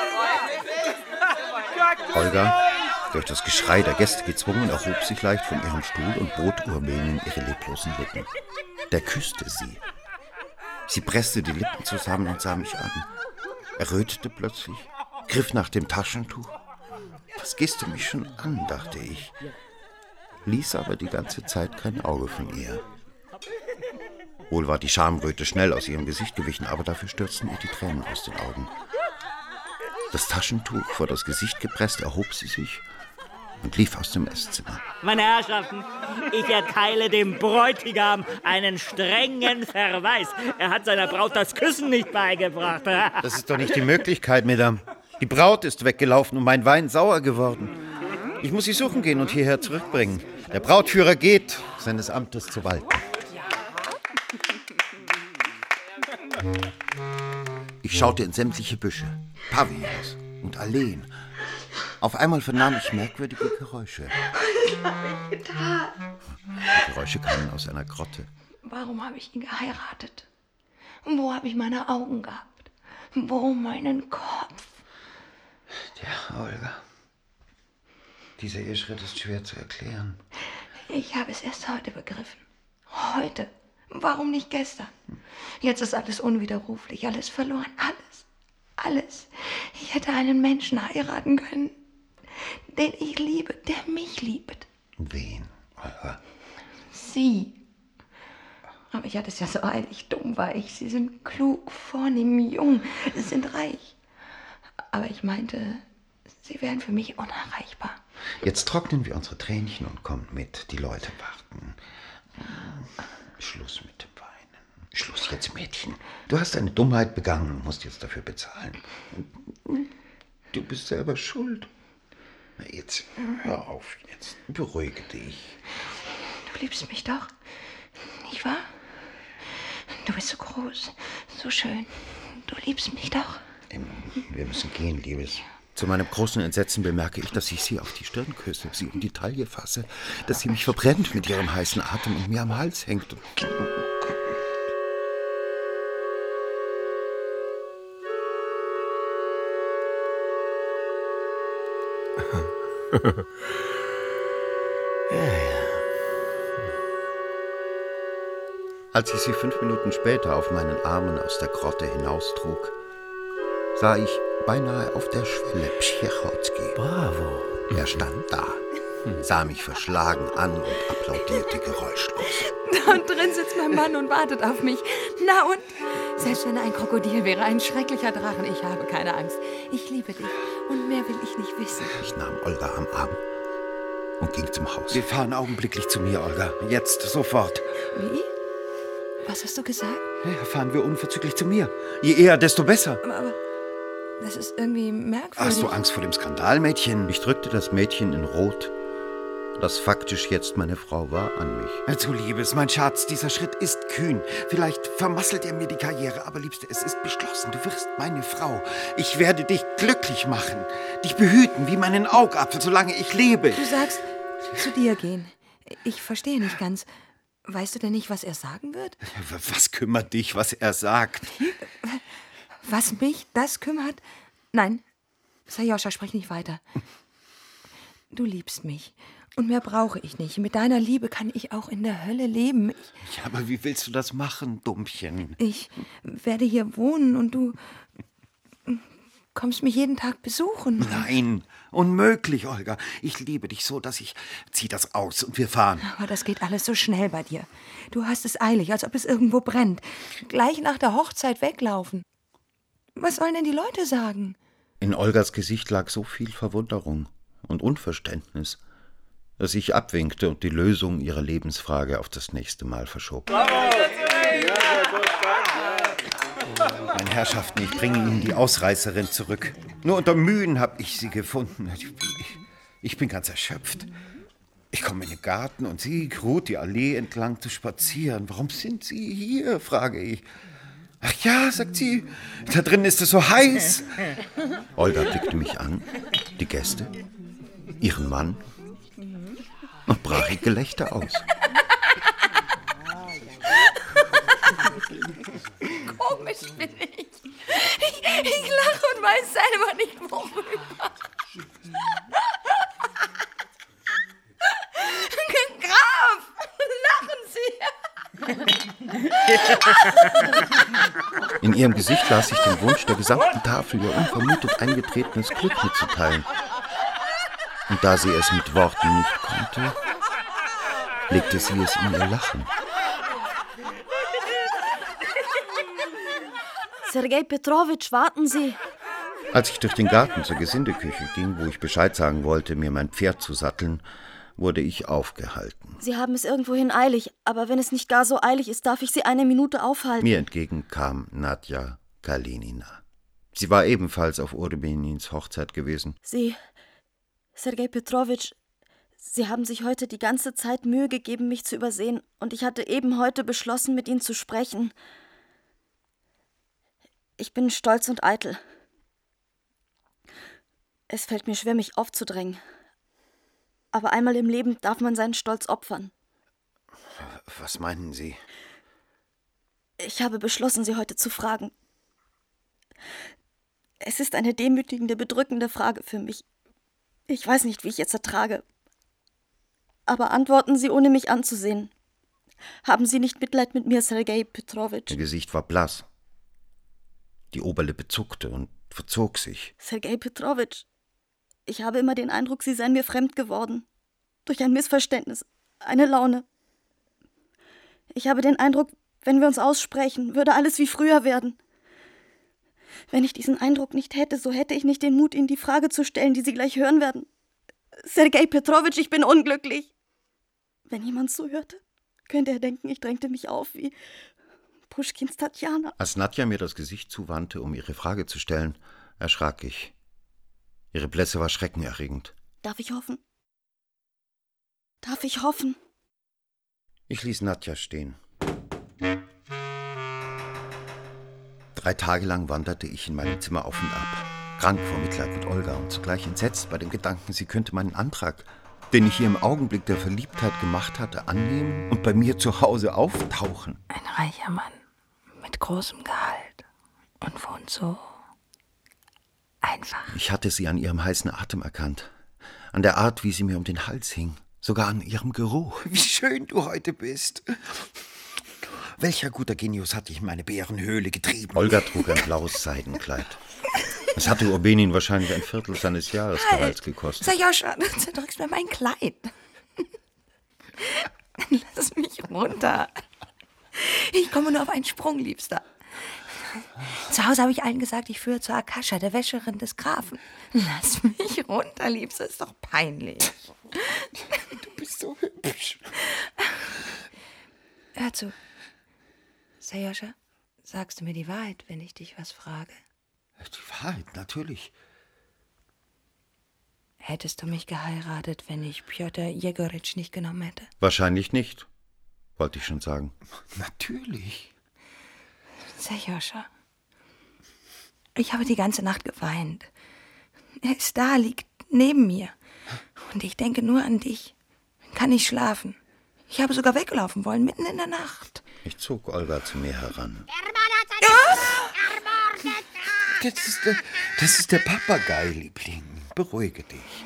Ja. Olga, durch das Geschrei der Gäste gezwungen, erhob sich leicht von ihrem Stuhl und bot Urbanin ihre leblosen Lippen. Der küsste sie. Sie presste die Lippen zusammen und sah mich an. Errötete plötzlich, griff nach dem Taschentuch. Was gehst du mich schon an, dachte ich, ließ aber die ganze Zeit kein Auge von ihr. Wohl war die Schamröte schnell aus ihrem Gesicht gewichen, aber dafür stürzten ihr die Tränen aus den Augen. Das Taschentuch vor das Gesicht gepresst, erhob sie sich und lief aus dem Esszimmer. Meine Herrschaften, ich erteile dem Bräutigam einen strengen Verweis. Er hat seiner Braut das Küssen nicht beigebracht. Das ist doch nicht die Möglichkeit, Madame. Die Braut ist weggelaufen und mein Wein sauer geworden. Ich muss sie suchen gehen und hierher zurückbringen. Der Brautführer geht, seines Amtes zu walten. Ich schaute in sämtliche Büsche, Pavillons und Alleen. Auf einmal vernahm ich merkwürdige Geräusche. Was habe ich getan? Die Geräusche kamen aus einer Grotte. Warum habe ich ihn geheiratet? Wo habe ich meine Augen gehabt? Wo meinen Kopf? Ja, Olga. Dieser Eheschritt ist schwer zu erklären. Ich habe es erst heute begriffen. Heute. Warum nicht gestern? Jetzt ist alles unwiderruflich, alles verloren, alles. Alles. Ich hätte einen Menschen heiraten können, den ich liebe, der mich liebt. Wen, Olga? Sie. Aber ich hatte es ja so eilig, dumm war ich. Sie sind klug, vornehm, jung, sind reich. Aber ich meinte, sie wären für mich unerreichbar. Jetzt trocknen wir unsere Tränchen und kommen mit. Die Leute warten. Schluss mit dem Weinen. Schluss jetzt, Mädchen. Du hast eine Dummheit begangen und musst jetzt dafür bezahlen. Du bist selber schuld. Na jetzt, hör auf jetzt. Beruhige dich. Du liebst mich doch, nicht wahr? Du bist so groß, so schön. Du liebst mich doch. Wir müssen gehen, Liebes. Zu meinem großen Entsetzen bemerke ich, dass ich sie auf die Stirn küsse, sie um die Taille fasse, dass sie mich verbrennt mit ihrem heißen Atem und mir am Hals hängt. Ja, ja. Als ich sie fünf Minuten später auf meinen Armen aus der Grotte hinaustrug, sah ich beinahe auf der Schwelle Pschechotski. Bravo. Er stand da, sah mich verschlagen an und applaudierte geräuschlos. Und drin sitzt mein Mann und wartet auf mich. Na und? Selbst wenn er ein Krokodil wäre, ein schrecklicher Drachen, ich habe keine Angst. Ich liebe dich und mehr will ich nicht wissen. Ich nahm Olga am Arm und ging zum Haus. Wir fahren augenblicklich zu mir, Olga. Jetzt, sofort. Wie? Was hast du gesagt? Ja, fahren wir unverzüglich zu mir. Je eher, desto besser. Aber, aber das ist irgendwie merkwürdig. Hast du Angst vor dem Skandal, Mädchen? Ich drückte das Mädchen in Rot, das faktisch jetzt meine Frau war, an mich. Du Liebes, mein Schatz, dieser Schritt ist kühn. Vielleicht vermasselt er mir die Karriere, aber Liebste, es ist beschlossen. Du wirst meine Frau. Ich werde dich glücklich machen, dich behüten wie meinen Augapfel, solange ich lebe. Du sagst, zu dir gehen. Ich verstehe nicht ganz. Weißt du denn nicht, was er sagen wird? Was kümmert dich, was er sagt? Was mich das kümmert? Nein, Sajoscha, sprich nicht weiter. Du liebst mich und mehr brauche ich nicht. Mit deiner Liebe kann ich auch in der Hölle leben. Ich, ja, aber wie willst du das machen, Dummchen? Ich werde hier wohnen und du... kommst mich jeden Tag besuchen. Nein, unmöglich, Olga. Ich liebe dich so, dass ich... Zieh das aus und wir fahren. Aber das geht alles so schnell bei dir. Du hast es eilig, als ob es irgendwo brennt. Gleich nach der Hochzeit weglaufen. Was sollen denn die Leute sagen? In Olgas Gesicht lag so viel Verwunderung und Unverständnis, dass ich abwinkte und die Lösung ihrer Lebensfrage auf das nächste Mal verschob. Meine Herrschaften, ich bringe Ihnen die Ausreißerin zurück. Nur unter Mühen habe ich sie gefunden. Ich, ich bin ganz erschöpft. Ich komme in den Garten und sie ruht die Allee entlang zu spazieren. Warum sind Sie hier, frage ich. Ach ja, sagt sie, da drin ist es so heiß. Olga blickte mich an, die Gäste, ihren Mann und brach in Gelächter aus. Komisch bin ich. Ich, ich lache und weiß selber nicht, worüber. Graf, lachen Sie! In ihrem Gesicht las ich den Wunsch, der gesamten Tafel ihr unvermutet eingetretenes Glück mitzuteilen. Und da sie es mit Worten nicht konnte, legte sie es in ihr Lachen. Sergej Petrowitsch, warten Sie! Als ich durch den Garten zur Gesindeküche ging, wo ich Bescheid sagen wollte, mir mein Pferd zu satteln, wurde ich aufgehalten. Sie haben es irgendwohin eilig, aber wenn es nicht gar so eilig ist, darf ich Sie eine Minute aufhalten. Mir entgegen kam Nadja Kalinina. Sie war ebenfalls auf Urbenins Hochzeit gewesen. Sie, Sergej Petrowitsch, Sie haben sich heute die ganze Zeit Mühe gegeben, mich zu übersehen, und ich hatte eben heute beschlossen, mit Ihnen zu sprechen. Ich bin stolz und eitel. Es fällt mir schwer, mich aufzudrängen. Aber einmal im Leben darf man seinen Stolz opfern. Was meinen Sie? Ich habe beschlossen, Sie heute zu fragen. Es ist eine demütigende, bedrückende Frage für mich. Ich weiß nicht, wie ich es ertrage. Aber antworten Sie, ohne mich anzusehen. Haben Sie nicht Mitleid mit mir, Sergej Petrowitsch? Ihr Gesicht war blass. Die Oberlippe zuckte und verzog sich. Sergej Petrowitsch, ich habe immer den Eindruck, Sie seien mir fremd geworden. Durch ein Missverständnis, eine Laune. Ich habe den Eindruck, wenn wir uns aussprechen, würde alles wie früher werden. Wenn ich diesen Eindruck nicht hätte, so hätte ich nicht den Mut, Ihnen die Frage zu stellen, die Sie gleich hören werden. Sergej Petrowitsch, ich bin unglücklich. Wenn jemand zuhörte, könnte er denken, ich drängte mich auf wie Puschkins Tatjana. Als Nadja mir das Gesicht zuwandte, um ihre Frage zu stellen, erschrak ich. Ihre Blässe war schreckenerregend. Darf ich hoffen? Darf ich hoffen? Ich ließ Nadja stehen. Drei Tage lang wanderte ich in meinem Zimmer auf und ab, krank vor Mitleid mit Olga und zugleich entsetzt bei dem Gedanken, sie könnte meinen Antrag, den ich ihr im Augenblick der Verliebtheit gemacht hatte, annehmen und bei mir zu Hause auftauchen. Ein reicher Mann mit großem Gehalt und wohnt so einfach. Ich hatte sie an ihrem heißen Atem erkannt, an der Art, wie sie mir um den Hals hing, sogar an ihrem Geruch. Wie schön du heute bist. Welcher guter Genius hat dich in meine Bärenhöhle getrieben? Olga trug ein blaues Seidenkleid. Es hatte Urbenin wahrscheinlich ein Viertel seines Jahresgehalts halt gekostet. Sajoscha, du zerdrückst mir mein Kleid. Lass mich runter. Ich komme nur auf einen Sprung, Liebster. Zu Hause habe ich allen gesagt, ich führe zu Akasha, der Wäscherin des Grafen. Lass mich runter, Liebster, ist doch peinlich. Du bist so hübsch. Hör zu. Sajoscha, sagst du mir die Wahrheit, wenn ich dich was frage? Die Wahrheit, natürlich. Hättest du mich geheiratet, wenn ich Pjotr Jegoritsch nicht genommen hätte? Wahrscheinlich nicht, wollte ich schon sagen. Natürlich. Sajoscha, ich habe die ganze Nacht geweint. Er ist da, liegt neben mir. Und ich denke nur an dich. Kann nicht schlafen. Ich habe sogar weglaufen wollen, mitten in der Nacht. Ich zog Olga zu mir heran. Der Mann hat seine Frau ermordet. Das ist der, das ist der Papagei, Liebling. Beruhige dich.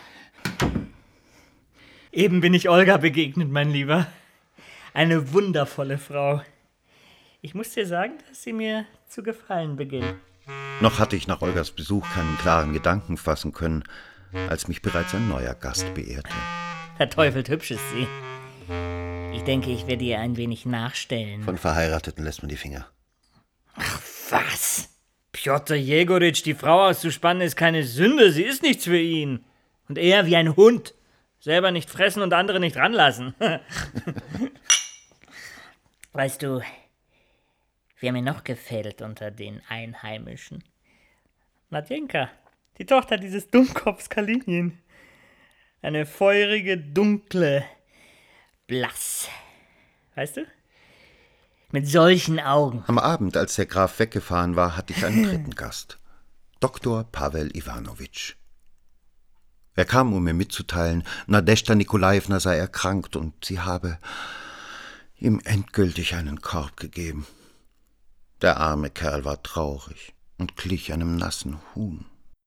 Eben bin ich Olga begegnet, mein Lieber. Eine wundervolle Frau. Ich muss dir sagen, dass sie mir zu gefallen beginnt. Noch hatte ich nach Olgas Besuch keinen klaren Gedanken fassen können, als mich bereits ein neuer Gast beehrte. Verteufelt hübsch ist sie. Ich denke, ich werde ihr ein wenig nachstellen. Von Verheirateten lässt man die Finger. Ach, was? Pjotr Jegoritsch, die Frau auszuspannen, ist keine Sünde. Sie ist nichts für ihn. Und er wie ein Hund. Selber nicht fressen und andere nicht ranlassen. Weißt du, wer mir noch gefällt unter den Einheimischen? Nadjenka, die Tochter dieses Dummkopfs Kalinin. Eine feurige, dunkle, blass. Weißt du? Mit solchen Augen. Am Abend, als der Graf weggefahren war, hatte ich einen dritten Gast. Doktor Pawel Iwanowitsch. Er kam, um mir mitzuteilen, Nadezhda Nikolajewna sei erkrankt und sie habe ihm endgültig einen Korb gegeben. Der arme Kerl war traurig und glich einem nassen Huhn.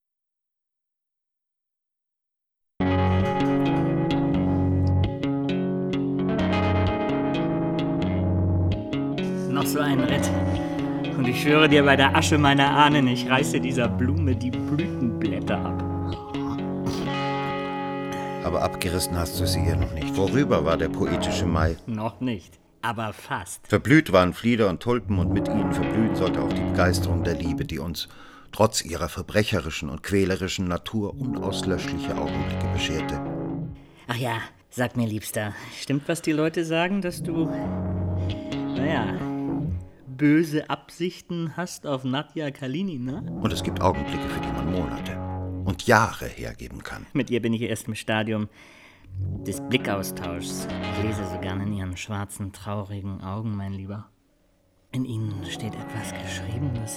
Noch so ein Ritt. Und ich schwöre dir bei der Asche meiner Ahnen, ich reiße dieser Blume die Blütenblätter ab. Aber abgerissen hast du sie ihr noch nicht. Vorüber war der poetische Mai. Noch nicht, aber fast. Verblüht waren Flieder und Tulpen und mit ihnen verblüht sollte auch die Begeisterung der Liebe, die uns trotz ihrer verbrecherischen und quälerischen Natur unauslöschliche Augenblicke bescherte. Ach ja, sag mir, Liebster, stimmt, was die Leute sagen, dass du, naja, böse Absichten hast auf Nadja Kalinina? Und es gibt Augenblicke, für die man Monate und Jahre hergeben kann. Mit ihr bin ich erst im Stadium des Blickaustauschs. Ich lese so gern in ihren schwarzen, traurigen Augen, mein Lieber. In ihnen steht etwas geschrieben, das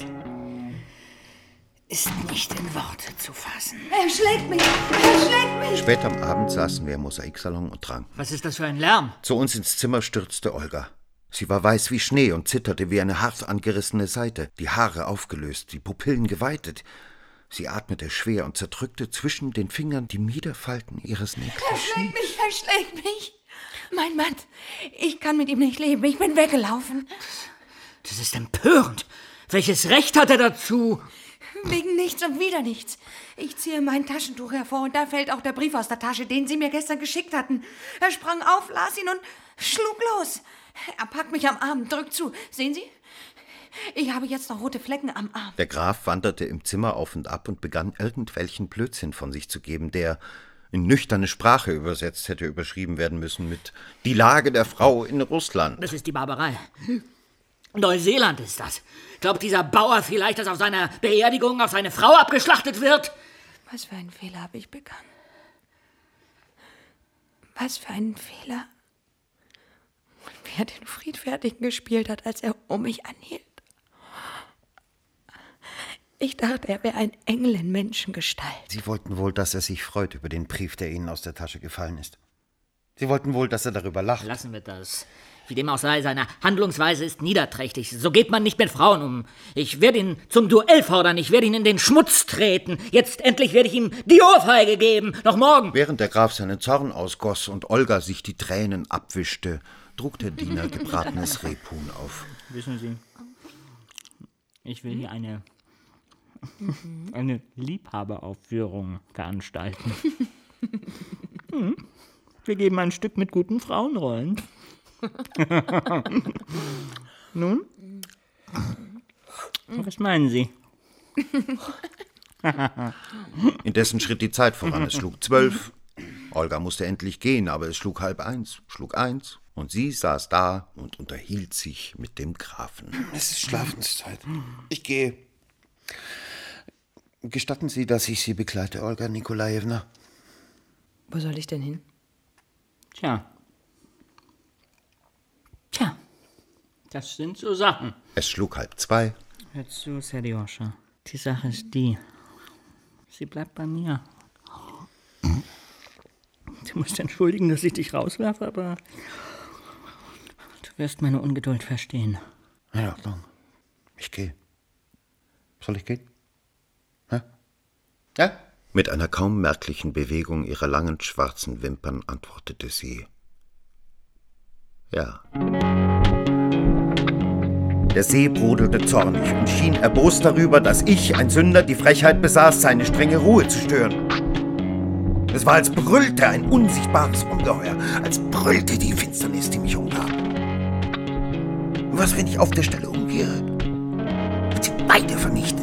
ist nicht in Worte zu fassen. Er schlägt mich! Er schlägt mich! Spät am Abend saßen wir im Mosaiksalon und tranken. Was ist das für ein Lärm? Zu uns ins Zimmer stürzte Olga. Sie war weiß wie Schnee und zitterte wie eine hart angerissene Seite, die Haare aufgelöst, die Pupillen geweitet. Sie atmete schwer und zerdrückte zwischen den Fingern die Miederfalten ihres Negligés. Er schlägt mich, er schlägt mich. Mein Mann, ich kann mit ihm nicht leben. Ich bin weggelaufen. Das, das ist empörend. Welches Recht hat er dazu? Wegen nichts und wieder nichts. Ich ziehe mein Taschentuch hervor und da fällt auch der Brief aus der Tasche, den Sie mir gestern geschickt hatten. Er sprang auf, las ihn und schlug los. Er packt mich am Arm, drückt zu. Sehen Sie? Ich habe jetzt noch rote Flecken am Arm. Der Graf wanderte im Zimmer auf und ab und begann irgendwelchen Blödsinn von sich zu geben, der in nüchterne Sprache übersetzt hätte überschrieben werden müssen mit »Die Lage der Frau in Russland«. Das ist die Barbarei. Neuseeland ist das. Glaubt dieser Bauer vielleicht, dass auf seiner Beerdigung auf seine Frau abgeschlachtet wird? Was für einen Fehler habe ich begangen? Was für einen Fehler? Wer den Friedfertigen gespielt hat, als er um mich anhielt. Ich dachte, er wäre ein Engel in Menschengestalt. Sie wollten wohl, dass er sich freut über den Brief, der Ihnen aus der Tasche gefallen ist. Sie wollten wohl, dass er darüber lacht. Lassen wir das. Wie dem auch sei, seine Handlungsweise ist niederträchtig. So geht man nicht mit Frauen um. Ich werde ihn zum Duell fordern. Ich werde ihn in den Schmutz treten. Jetzt endlich werde ich ihm die Ohrfeige geben. Noch morgen. Während der Graf seinen Zorn ausgoss und Olga sich die Tränen abwischte, trug der Diener gebratenes Rebhuhn auf. Wissen Sie, ich will hier eine, eine Liebhaberaufführung veranstalten. hm. Wir geben ein Stück mit guten Frauenrollen. Nun? Was meinen Sie? Indessen schritt die Zeit voran. Es schlug zwölf. Olga musste endlich gehen, aber es schlug halb eins, schlug eins. Und sie saß da und unterhielt sich mit dem Grafen. Es ist Schlafenszeit. Ich gehe. Gestatten Sie, dass ich Sie begleite, Olga Nikolajewna? Wo soll ich denn hin? Tja. Tja. Das sind so Sachen. Es schlug halb zwei. Hör zu, Serjoscha. Die Sache ist die. Sie bleibt bei mir. Hm? Du musst entschuldigen, dass ich dich rauswerfe, aber du wirst meine Ungeduld verstehen. In Ordnung. Ich gehe. Soll ich gehen? Ja? Ja? Mit einer kaum merklichen Bewegung ihrer langen schwarzen Wimpern antwortete sie: Ja. Der See brodelte zornig und schien erbost darüber, dass ich, ein Sünder, die Frechheit besaß, seine strenge Ruhe zu stören. Es war, als brüllte ein unsichtbares Ungeheuer, als brüllte die Finsternis, die mich umgab. Und was, wenn ich auf der Stelle umkehre und sie beide vernichte?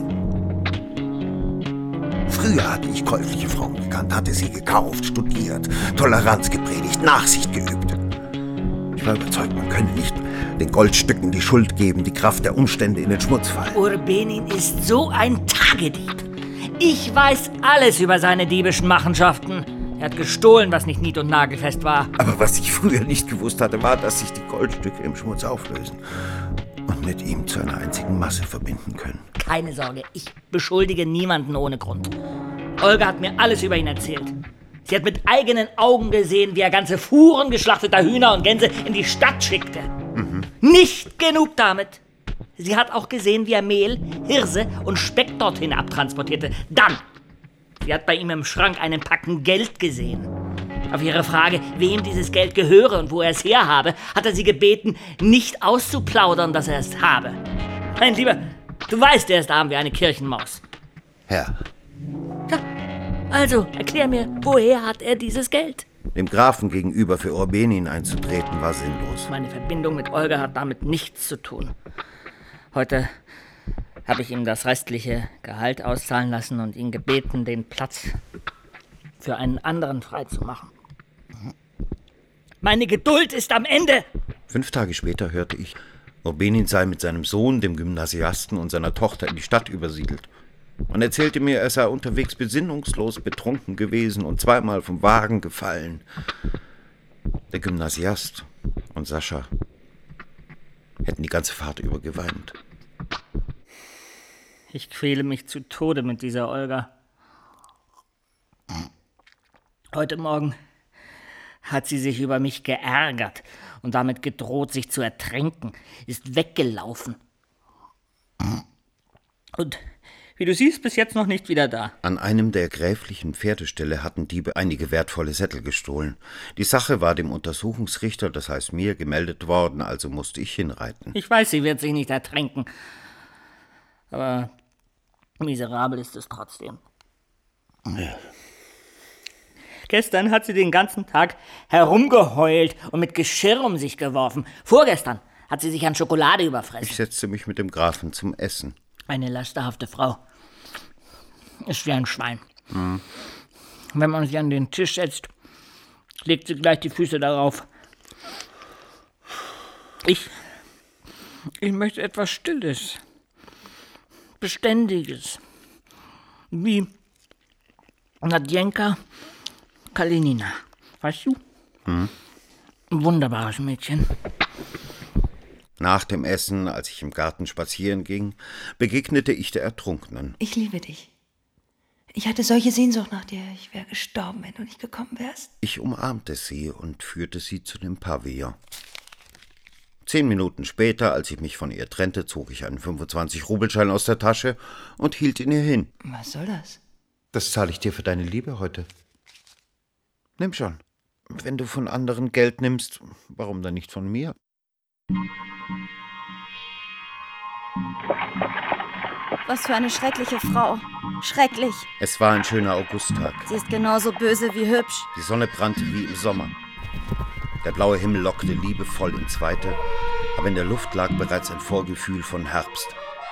Früher hatte ich käufliche Frauen gekannt, hatte sie gekauft, studiert, Toleranz gepredigt, Nachsicht geübt. Ich war überzeugt, man könne nicht den Goldstücken die Schuld geben, die Kraft der Umstände in den Schmutz fallen. Urbenin ist so ein Tagedieb. Ich weiß alles über seine diebischen Machenschaften. Er hat gestohlen, was nicht nied- und nagelfest war. Aber was ich früher nicht gewusst hatte, war, dass sich die Goldstücke im Schmutz auflösen und mit ihm zu einer einzigen Masse verbinden können. Keine Sorge, ich beschuldige niemanden ohne Grund. Olga hat mir alles über ihn erzählt. Sie hat mit eigenen Augen gesehen, wie er ganze Fuhren geschlachteter Hühner und Gänse in die Stadt schickte. Mhm. Nicht genug damit. Sie hat auch gesehen, wie er Mehl, Hirse und Speck dorthin abtransportierte. Dann, sie hat bei ihm im Schrank einen Packen Geld gesehen. Auf ihre Frage, wem dieses Geld gehöre und wo er es herhabe, hat er sie gebeten, nicht auszuplaudern, dass er es habe. Mein Lieber, du weißt, er ist arm wie eine Kirchenmaus. Herr. Ja, also, erklär mir, woher hat er dieses Geld? Dem Grafen gegenüber für Urbenin einzutreten, war sinnlos. Meine Verbindung mit Olga hat damit nichts zu tun. Heute habe ich ihm das restliche Gehalt auszahlen lassen und ihn gebeten, den Platz für einen anderen freizumachen. Meine Geduld ist am Ende! Fünf Tage später hörte ich, Urbenin sei mit seinem Sohn, dem Gymnasiasten, und seiner Tochter in die Stadt übersiedelt. Man erzählte mir, er sei unterwegs besinnungslos betrunken gewesen und zweimal vom Wagen gefallen. Der Gymnasiast und Sascha hätten die ganze Fahrt über geweint. Ich quäle mich zu Tode mit dieser Olga. Heute Morgen hat sie sich über mich geärgert und damit gedroht, sich zu ertränken, ist weggelaufen. Und wie du siehst, bis jetzt noch nicht wieder da. An einem der gräflichen Pferdeställe hatten Diebe einige wertvolle Sättel gestohlen. Die Sache war dem Untersuchungsrichter, das heißt mir, gemeldet worden, also musste ich hinreiten. Ich weiß, sie wird sich nicht ertränken. Aber miserabel ist es trotzdem. Ja. Gestern hat sie den ganzen Tag herumgeheult und mit Geschirr um sich geworfen. Vorgestern hat sie sich an Schokolade überfressen. Ich setzte mich mit dem Grafen zum Essen. Eine lasterhafte Frau. Ist wie ein Schwein. Mhm. Wenn man sie an den Tisch setzt, legt sie gleich die Füße darauf. Ich, ich möchte etwas Stilles, Beständiges. Wie Nadjenka Kalinina. Weißt du? Mhm. Ein wunderbares Mädchen. Nach dem Essen, als ich im Garten spazieren ging, begegnete ich der Ertrunkenen. Ich liebe dich. Ich hatte solche Sehnsucht nach dir. Ich wäre gestorben, wenn du nicht gekommen wärst. Ich umarmte sie und führte sie zu dem Pavillon. Zehn Minuten später, als ich mich von ihr trennte, zog ich einen fünfundzwanzig-Rubelschein aus der Tasche und hielt ihn ihr hin. Was soll das? Das zahle ich dir für deine Liebe heute. Nimm schon. Wenn du von anderen Geld nimmst, warum dann nicht von mir? Was für eine schreckliche Frau. Schrecklich. Es war ein schöner Augusttag. Sie ist genauso böse wie hübsch. Die Sonne brannte wie im Sommer. Der blaue Himmel lockte liebevoll ins Weite, aber in der Luft lag bereits ein Vorgefühl von Herbst.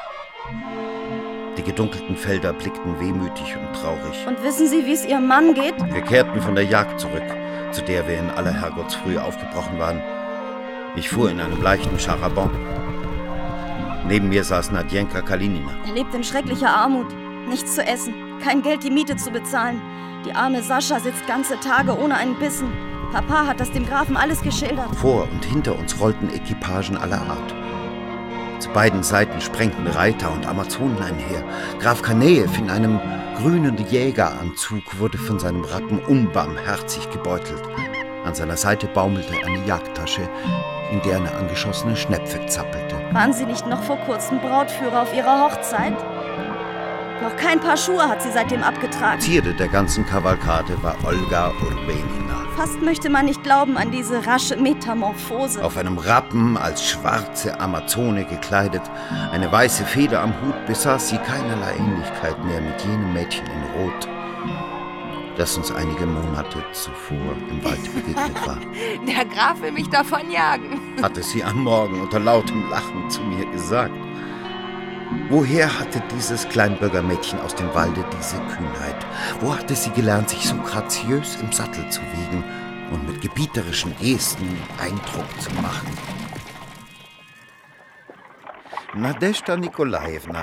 Die gedunkelten Felder blickten wehmütig und traurig. Und wissen Sie, wie es Ihrem Mann geht? Wir kehrten von der Jagd zurück, zu der wir in aller Herrgottsfrühe aufgebrochen waren. Ich fuhr in einem leichten Charabanc. Neben mir saß Nadjenka Kalinina. Er lebt in schrecklicher Armut. Nichts zu essen, kein Geld, die Miete zu bezahlen. Die arme Sascha sitzt ganze Tage ohne einen Bissen. Papa hat das dem Grafen alles geschildert. Vor und hinter uns rollten Equipagen aller Art. Zu beiden Seiten sprengten Reiter und Amazonen einher. Graf Kaneev in einem grünen Jägeranzug wurde von seinem Rappen unbarmherzig gebeutelt. An seiner Seite baumelte eine Jagdtasche, in der eine angeschossene Schnepfe zappelte. Waren Sie nicht noch vor kurzem Brautführer auf Ihrer Hochzeit? Noch kein Paar Schuhe hat sie seitdem abgetragen. Zierde der ganzen Kavalkade war Olga Urbenina. Fast möchte man nicht glauben an diese rasche Metamorphose. Auf einem Rappen als schwarze Amazone gekleidet, eine weiße Feder am Hut, besaß sie keinerlei Ähnlichkeit mehr mit jenem Mädchen in Rot, das uns einige Monate zuvor im Wald begegnet war. Der Graf will mich davonjagen, hatte sie am Morgen unter lautem Lachen zu mir gesagt. Woher hatte dieses Kleinbürgermädchen aus dem Walde diese Kühnheit? Wo hatte sie gelernt, sich so graziös im Sattel zu wiegen und mit gebieterischen Gesten Eindruck zu machen? Nadezhda Nikolajewna,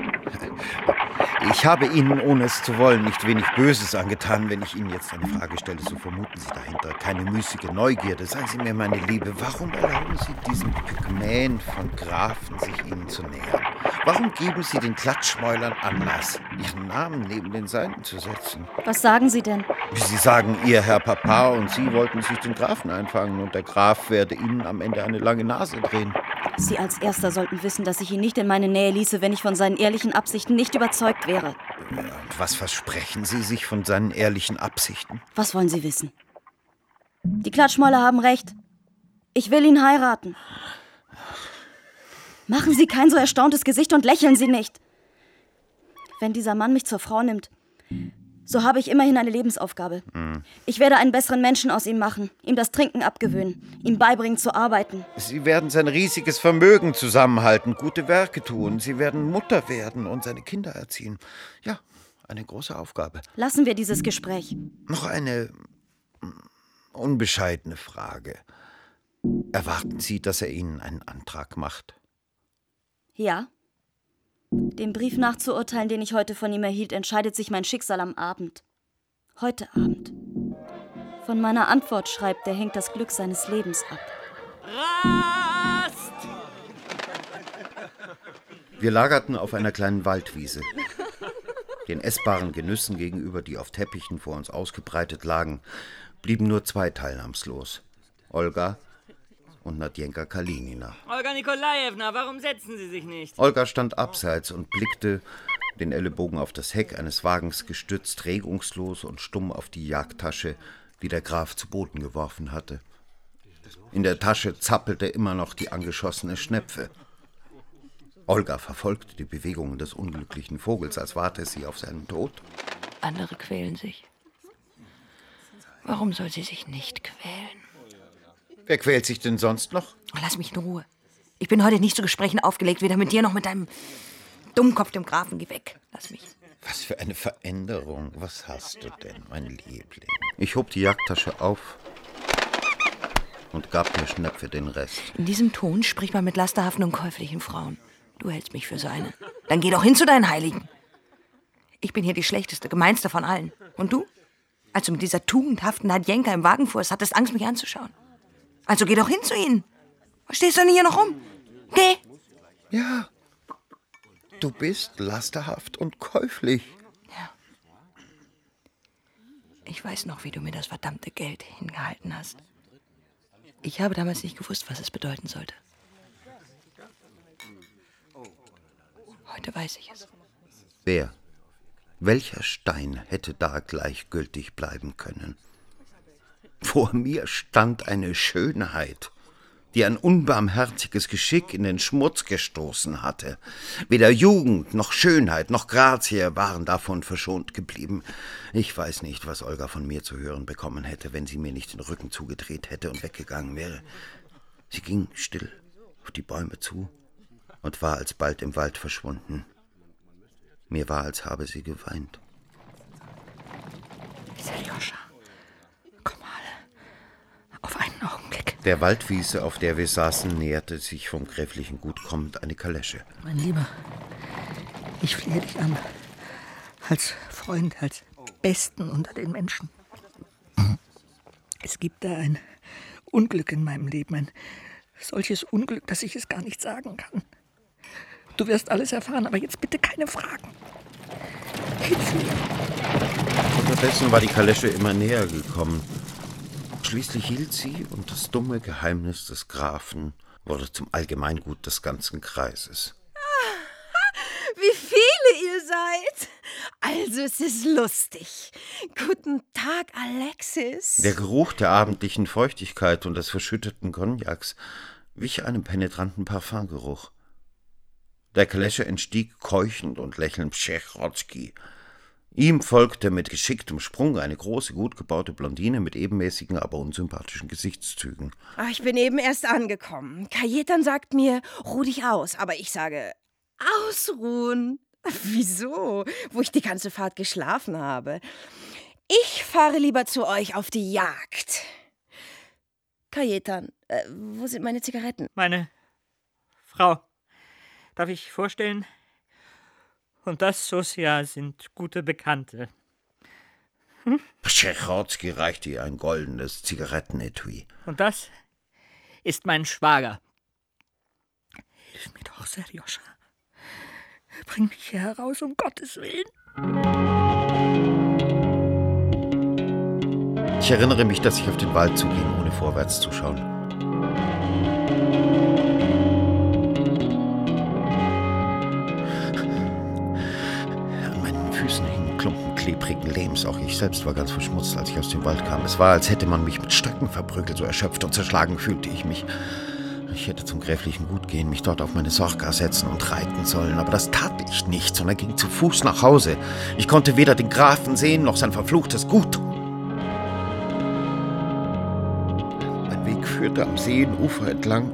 ich habe Ihnen, ohne es zu wollen, nicht wenig Böses angetan, wenn ich Ihnen jetzt eine Frage stelle, so vermuten Sie dahinter keine müßige Neugierde. Sagen Sie mir, meine Liebe, warum erlauben Sie diesen Pygmäen von Grafen, sich Ihnen zu nähern? Warum geben Sie den Klatschmäulern Anlass, Ihren Namen neben den Seinen zu setzen? Was sagen Sie denn? Sie sagen, Ihr Herr Papa und Sie wollten sich den Grafen einfangen und der Graf werde Ihnen am Ende eine lange Nase drehen. Sie als Erster sollten wissen, dass ich ihn nicht in meine Nähe ließe, wenn ich von seinen ehrlichen Absichten nicht überzeugt wäre. Und was versprechen Sie sich von seinen ehrlichen Absichten? Was wollen Sie wissen? Die Klatschmäuler haben recht. Ich will ihn heiraten. Machen Sie kein so erstauntes Gesicht und lächeln Sie nicht. Wenn dieser Mann mich zur Frau nimmt, so habe ich immerhin eine Lebensaufgabe. Mhm. Ich werde einen besseren Menschen aus ihm machen, ihm das Trinken abgewöhnen, ihm beibringen zu arbeiten. Sie werden sein riesiges Vermögen zusammenhalten, gute Werke tun. Sie werden Mutter werden und seine Kinder erziehen. Ja, eine große Aufgabe. Lassen wir dieses Gespräch. Noch eine unbescheidene Frage. Erwarten Sie, dass er Ihnen einen Antrag macht? Ja. Dem Brief nachzuurteilen, den ich heute von ihm erhielt, entscheidet sich mein Schicksal am Abend. Heute Abend. Von meiner Antwort schreibt er, hängt das Glück seines Lebens ab. Rast! Wir lagerten auf einer kleinen Waldwiese. Den essbaren Genüssen gegenüber, die auf Teppichen vor uns ausgebreitet lagen, blieben nur zwei teilnahmslos. Olga und Nadjenka Kalinina. Olga Nikolajewna, warum setzen Sie sich nicht? Olga stand abseits und blickte, den Ellenbogen auf das Heck eines Wagens gestützt, regungslos und stumm auf die Jagdtasche, die der Graf zu Boden geworfen hatte. In der Tasche zappelte immer noch die angeschossene Schnepfe. Olga verfolgte die Bewegungen des unglücklichen Vogels, als warte sie auf seinen Tod. Andere quälen sich. Warum soll sie sich nicht quälen? Wer quält sich denn sonst noch? Lass mich in Ruhe. Ich bin heute nicht zu Gesprächen aufgelegt, weder mit dir noch mit deinem Dummkopf, dem Grafen. Geh weg. Lass mich. Was für eine Veränderung. Was hast du denn, mein Liebling? Ich hob die Jagdtasche auf und gab mir Schnepfe den Rest. In diesem Ton spricht man mit lasterhaften und käuflichen Frauen. Du hältst mich für so eine. Dann geh doch hin zu deinen Heiligen. Ich bin hier die schlechteste, gemeinste von allen. Und du? Als du mit dieser tugendhaften Nadjenka im Wagen fuhrst, hattest Angst, mich anzuschauen. Also geh doch hin zu ihnen. Was stehst du denn hier noch rum? Geh. Ja, du bist lasterhaft und käuflich. Ja. Ich weiß noch, wie du mir das verdammte Geld hingehalten hast. Ich habe damals nicht gewusst, was es bedeuten sollte. Heute weiß ich es. Wer? Welcher Stein hätte da gleichgültig bleiben können? Vor mir stand eine Schönheit, die ein unbarmherziges Geschick in den Schmutz gestoßen hatte. Weder Jugend noch Schönheit noch Grazie waren davon verschont geblieben. Ich weiß nicht, was Olga von mir zu hören bekommen hätte, wenn sie mir nicht den Rücken zugedreht hätte und weggegangen wäre. Sie ging still auf die Bäume zu und war alsbald im Wald verschwunden. Mir war, als habe sie geweint. Seljoscha, komm mal. Auf einen Augenblick. Der Waldwiese, auf der wir saßen, näherte sich vom gräflichen Gut kommend eine Kalesche. Mein Lieber, ich flehe dich an. Als Freund, als Besten unter den Menschen. Es gibt da ein Unglück in meinem Leben. Ein solches Unglück, dass ich es gar nicht sagen kann. Du wirst alles erfahren, aber jetzt bitte keine Fragen. Hilf mir. Unterdessen war die Kalesche immer näher gekommen. Schließlich hielt sie und das dumme Geheimnis des Grafen wurde zum Allgemeingut des ganzen Kreises. Wie viele ihr seid! Also es ist lustig. Guten Tag, Alexis. Der Geruch der abendlichen Feuchtigkeit und des verschütteten Cognacs wich einem penetranten Parfumgeruch. Der Klesche entstieg keuchend und lächelnd Pschechrotzki. Ihm folgte mit geschicktem Sprung eine große, gut gebaute Blondine mit ebenmäßigen, aber unsympathischen Gesichtszügen. Ach, ich bin eben erst angekommen. Kajetan sagt mir, ruh dich aus. Aber ich sage, ausruhen? Wieso? Wo ich die ganze Fahrt geschlafen habe. Ich fahre lieber zu euch auf die Jagd. Kajetan, äh, wo sind meine Zigaretten? Meine Frau, darf ich vorstellen? Und das, Sosia, sind gute Bekannte. Hm? Pschechrotzki reichte ihr ein goldenes Zigarettenetui. Und das ist mein Schwager. Hilf mir doch, Serjoscha. Bring mich hier heraus, um Gottes Willen. Ich erinnere mich, dass ich auf den Wald zuging, ohne vorwärts zu schauen. An meinen Füßen hingen Klumpen klebrigen Lehms. Auch ich selbst war ganz verschmutzt, als ich aus dem Wald kam. Es war, als hätte man mich mit Stöcken verprügelt. So erschöpft und zerschlagen fühlte ich mich. Ich hätte zum gräflichen Gut gehen, mich dort auf meine Sorga setzen und reiten sollen, aber das tat ich nicht, sondern ging zu Fuß nach Hause. Ich konnte weder den Grafen sehen, noch sein verfluchtes Gut. Mein Weg führte am Seenufer entlang.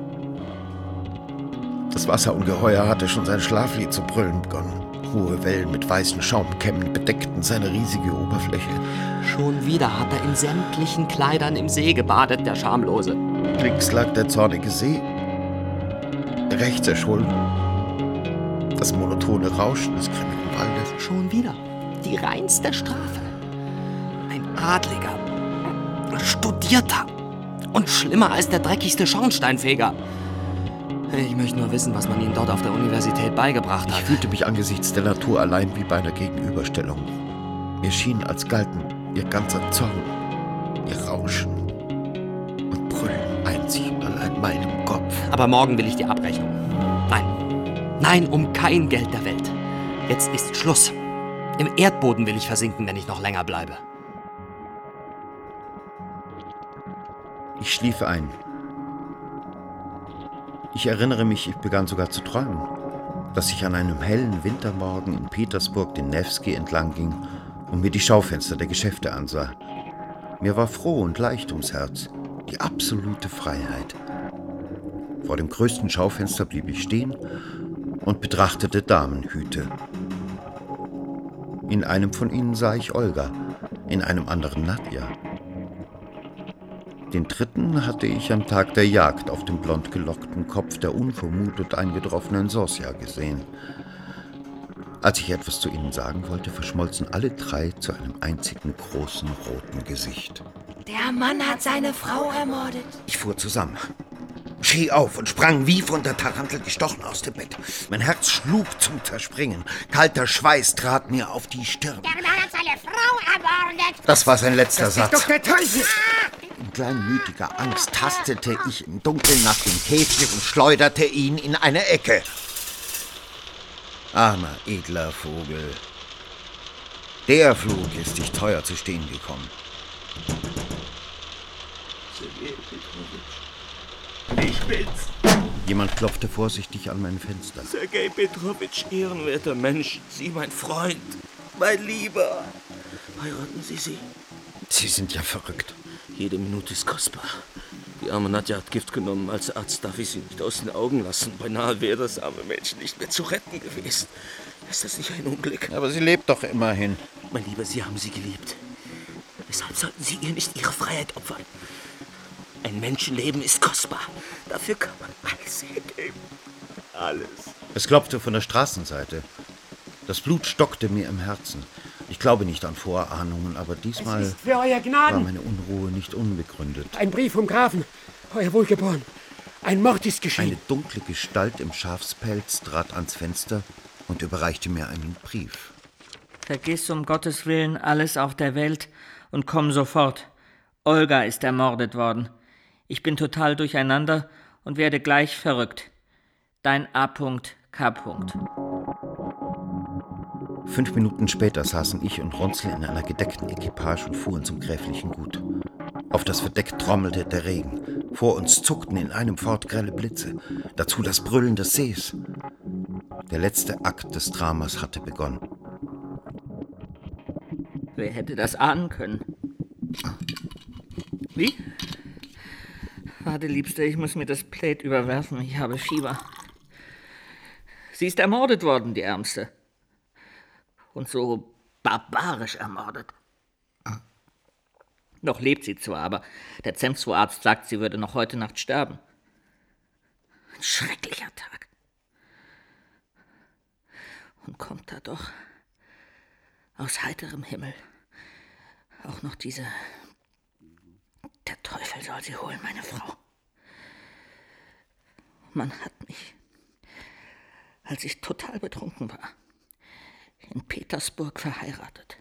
Das Wasserungeheuer hatte schon sein Schlaflied zu brüllen begonnen. Hohe Wellen mit weißen Schaumkämmen bedeckten seine riesige Oberfläche. Schon wieder hat er in sämtlichen Kleidern im See gebadet, der Schamlose. Links lag der zornige See, rechts erscholl das monotone Rauschen des grimmigen Waldes. Schon wieder die reinste Strafe. Ein Adliger, Studierter und schlimmer als der dreckigste Schornsteinfeger. Ich möchte nur wissen, was man ihm dort auf der Universität beigebracht hat. Ich fühlte mich angesichts der Natur allein wie bei einer Gegenüberstellung. Mir schien, als galten ihr ganzer Zorn, ihr Rauschen und Brüllen einzig und allein meinem Kopf. Aber morgen will ich die Abrechnung. Nein, nein, um kein Geld der Welt. Jetzt ist Schluss. Im Erdboden will ich versinken, wenn ich noch länger bleibe. Ich schlief ein. Ich erinnere mich, ich begann sogar zu träumen, dass ich an einem hellen Wintermorgen in Petersburg den Newski entlang ging und mir die Schaufenster der Geschäfte ansah. Mir war froh und leicht ums Herz, die absolute Freiheit. Vor dem größten Schaufenster blieb ich stehen und betrachtete Damenhüte. In einem von ihnen sah ich Olga, in einem anderen Nadja. Den dritten hatte ich am Tag der Jagd auf dem blond gelockten Kopf der unvermutet eingetroffenen Sosia gesehen. Als ich etwas zu ihnen sagen wollte, verschmolzen alle drei zu einem einzigen großen roten Gesicht. Der Mann hat seine Frau ermordet. Ich fuhr zusammen, schrie auf und sprang wie von der Tarantel gestochen aus dem Bett. Mein Herz schlug zum Zerspringen. Kalter Schweiß trat mir auf die Stirn. Der Mann hat seine Frau ermordet. Das war sein letzter das Satz. Das ist doch der Teufel! In kleinmütiger Angst tastete ich im Dunkeln nach dem Käfig und schleuderte ihn in eine Ecke. Armer, edler Vogel. Der Flug ist dich teuer zu stehen gekommen. Ich bin's. Jemand klopfte vorsichtig an mein Fenster. Sergei Petrowitsch, ehrenwerter Mensch, Sie, mein Freund, mein Lieber. Heiraten Sie sie. Sie sind ja verrückt. Jede Minute ist kostbar. Die arme Nadja hat Gift genommen. Als Arzt darf ich sie nicht aus den Augen lassen. Beinahe wäre das arme Mädchen nicht mehr zu retten gewesen. Ist das nicht ein Unglück? Aber sie lebt doch immerhin. Mein Lieber, Sie haben sie geliebt. Weshalb sollten Sie ihr nicht Ihre Freiheit opfern? Ein Menschenleben ist kostbar. Dafür kann man alles hergeben. Alles. Es klopfte von der Straßenseite. Das Blut stockte mir im Herzen. Ich glaube nicht an Vorahnungen, aber diesmal es ist für Euer Gnaden. war meine Unruhe nicht unbegründet. Ein Brief vom Grafen, Euer Wohlgeboren. Ein Mord ist geschehen. Eine dunkle Gestalt im Schafspelz trat ans Fenster und überreichte mir einen Brief. Vergiss um Gottes Willen alles auf der Welt und komm sofort. Olga ist ermordet worden. Ich bin total durcheinander und werde gleich verrückt. Dein A K Fünf Minuten später saßen ich und Ronzel in einer gedeckten Equipage und fuhren zum gräflichen Gut. Auf das Verdeck trommelte der Regen. Vor uns zuckten in einem fort grelle Blitze. Dazu das Brüllen des Sees. Der letzte Akt des Dramas hatte begonnen. Wer hätte das ahnen können? Wie? Warte, Liebste, ich muss mir das Plaid überwerfen. Ich habe Fieber. Sie ist ermordet worden, die Ärmste. Und so barbarisch ermordet. Noch lebt sie zwar, aber der Zemstvo-Arzt sagt, sie würde noch heute Nacht sterben. Ein schrecklicher Tag. Und kommt da doch aus heiterem Himmel auch noch diese... Der Teufel soll sie holen, meine Frau. Man hat mich, als ich total betrunken war, in Petersburg verheiratet.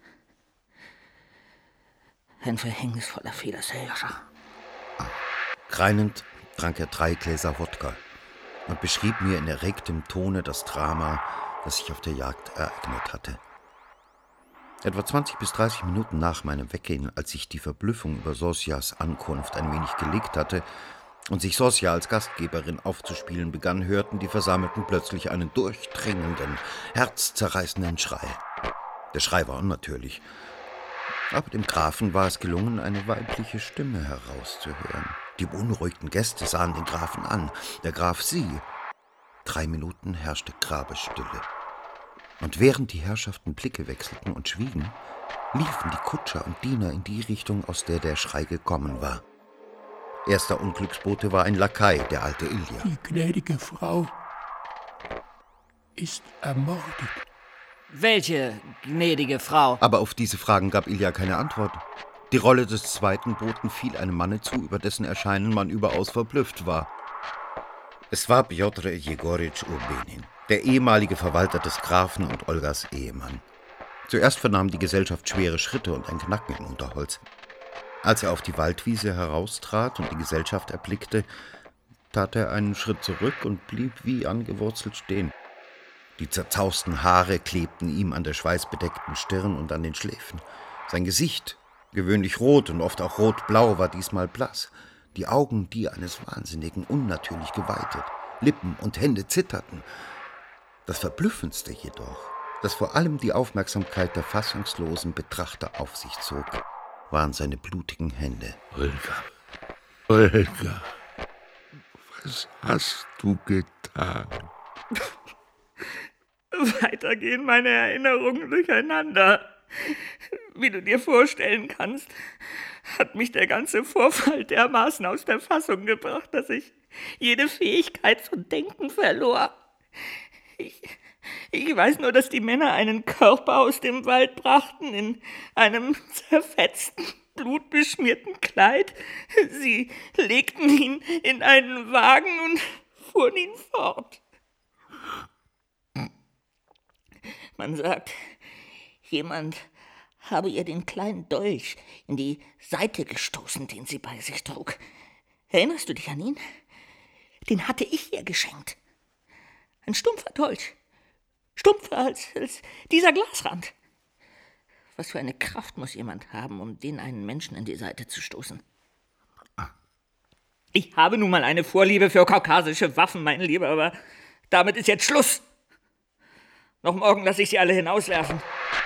Ein verhängnisvoller Fehler, Serja. Greinend trank er drei Gläser Wodka und beschrieb mir in erregtem Tone das Drama, das sich auf der Jagd ereignet hatte. Etwa zwanzig bis dreißig Minuten nach meinem Weggehen, als sich die Verblüffung über Sosjas Ankunft ein wenig gelegt hatte und sich Sosja als Gastgeberin aufzuspielen begann, hörten die Versammelten plötzlich einen durchdringenden, herzzerreißenden Schrei. Der Schrei war unnatürlich, aber dem Grafen war es gelungen, eine weibliche Stimme herauszuhören. Die beunruhigten Gäste sahen den Grafen an, der Graf sie. Drei Minuten herrschte Grabesstille. Und während die Herrschaften Blicke wechselten und schwiegen, liefen die Kutscher und Diener in die Richtung, aus der der Schrei gekommen war. Erster Unglücksbote war ein Lakai, der alte Ilja. Die gnädige Frau ist ermordet. Welche gnädige Frau? Aber auf diese Fragen gab Ilja keine Antwort. Die Rolle des zweiten Boten fiel einem Manne zu, über dessen Erscheinen man überaus verblüfft war. Es war Pjotr Jegoritsch Urbenin, der ehemalige Verwalter des Grafen und Olgas Ehemann. Zuerst vernahm die Gesellschaft schwere Schritte und ein Knacken im Unterholz. Als er auf die Waldwiese heraustrat und die Gesellschaft erblickte, tat er einen Schritt zurück und blieb wie angewurzelt stehen. Die zerzausten Haare klebten ihm an der schweißbedeckten Stirn und an den Schläfen. Sein Gesicht, gewöhnlich rot und oft auch rotblau, war diesmal blass. Die Augen, die eines Wahnsinnigen, unnatürlich geweitet. Lippen und Hände zitterten. Das Verblüffendste jedoch, das vor allem die Aufmerksamkeit der fassungslosen Betrachter auf sich zog, waren seine blutigen Hände. Olga, Olga, was hast du getan? Weiter gehen meine Erinnerungen durcheinander. Wie du dir vorstellen kannst, hat mich der ganze Vorfall dermaßen aus der Fassung gebracht, dass ich jede Fähigkeit zu denken verlor. Ich, ich weiß nur, dass die Männer einen Körper aus dem Wald brachten, in einem zerfetzten, blutbeschmierten Kleid. Sie legten ihn in einen Wagen und fuhren ihn fort. Man sagt, jemand habe ihr den kleinen Dolch in die Seite gestoßen, den sie bei sich trug. Erinnerst du dich an ihn? Den hatte ich ihr geschenkt. Ein stumpfer Dolch. Stumpfer als, als dieser Glasrand. Was für eine Kraft muss jemand haben, um den einen Menschen in die Seite zu stoßen? Ich habe nun mal eine Vorliebe für kaukasische Waffen, mein Lieber, aber damit ist jetzt Schluss. Noch morgen lasse ich sie alle hinauswerfen.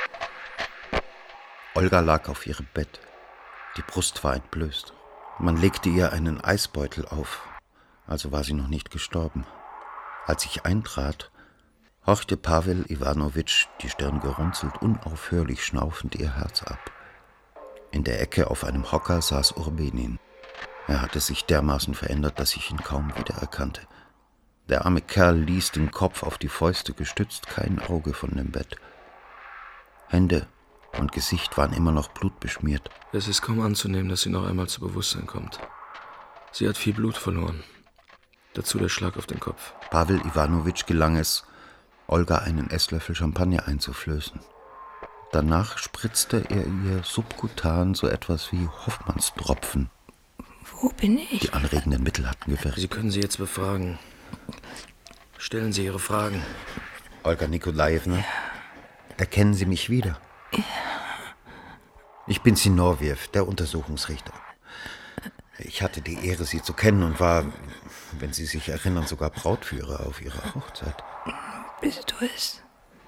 Olga lag auf ihrem Bett. Die Brust war entblößt. Man legte ihr einen Eisbeutel auf, also war sie noch nicht gestorben. Als ich eintrat, horchte Pawel Iwanowitsch, die Stirn gerunzelt, unaufhörlich schnaufend ihr Herz ab. In der Ecke auf einem Hocker saß Urbenin. Er hatte sich dermaßen verändert, dass ich ihn kaum wiedererkannte. Der arme Kerl ließ den Kopf auf die Fäuste gestützt, kein Auge von dem Bett. Hände und Gesicht waren immer noch blutbeschmiert. Es ist kaum anzunehmen, dass sie noch einmal zu Bewusstsein kommt. Sie hat viel Blut verloren. Dazu der Schlag auf den Kopf. Pawel Iwanowitsch gelang es, Olga einen Esslöffel Champagner einzuflößen. Danach spritzte er ihr subkutan so etwas wie Hoffmannstropfen. Wo bin ich? Die anregenden Mittel hatten gewirkt. Sie können sie jetzt befragen. Stellen Sie Ihre Fragen. Olga Nikolajewna, Erkennen Sie mich wieder? Ja. Ich bin Zinoviev, der Untersuchungsrichter. Ich hatte die Ehre, Sie zu kennen und war, wenn Sie sich erinnern, sogar Brautführer auf Ihrer Hochzeit. Bist du es?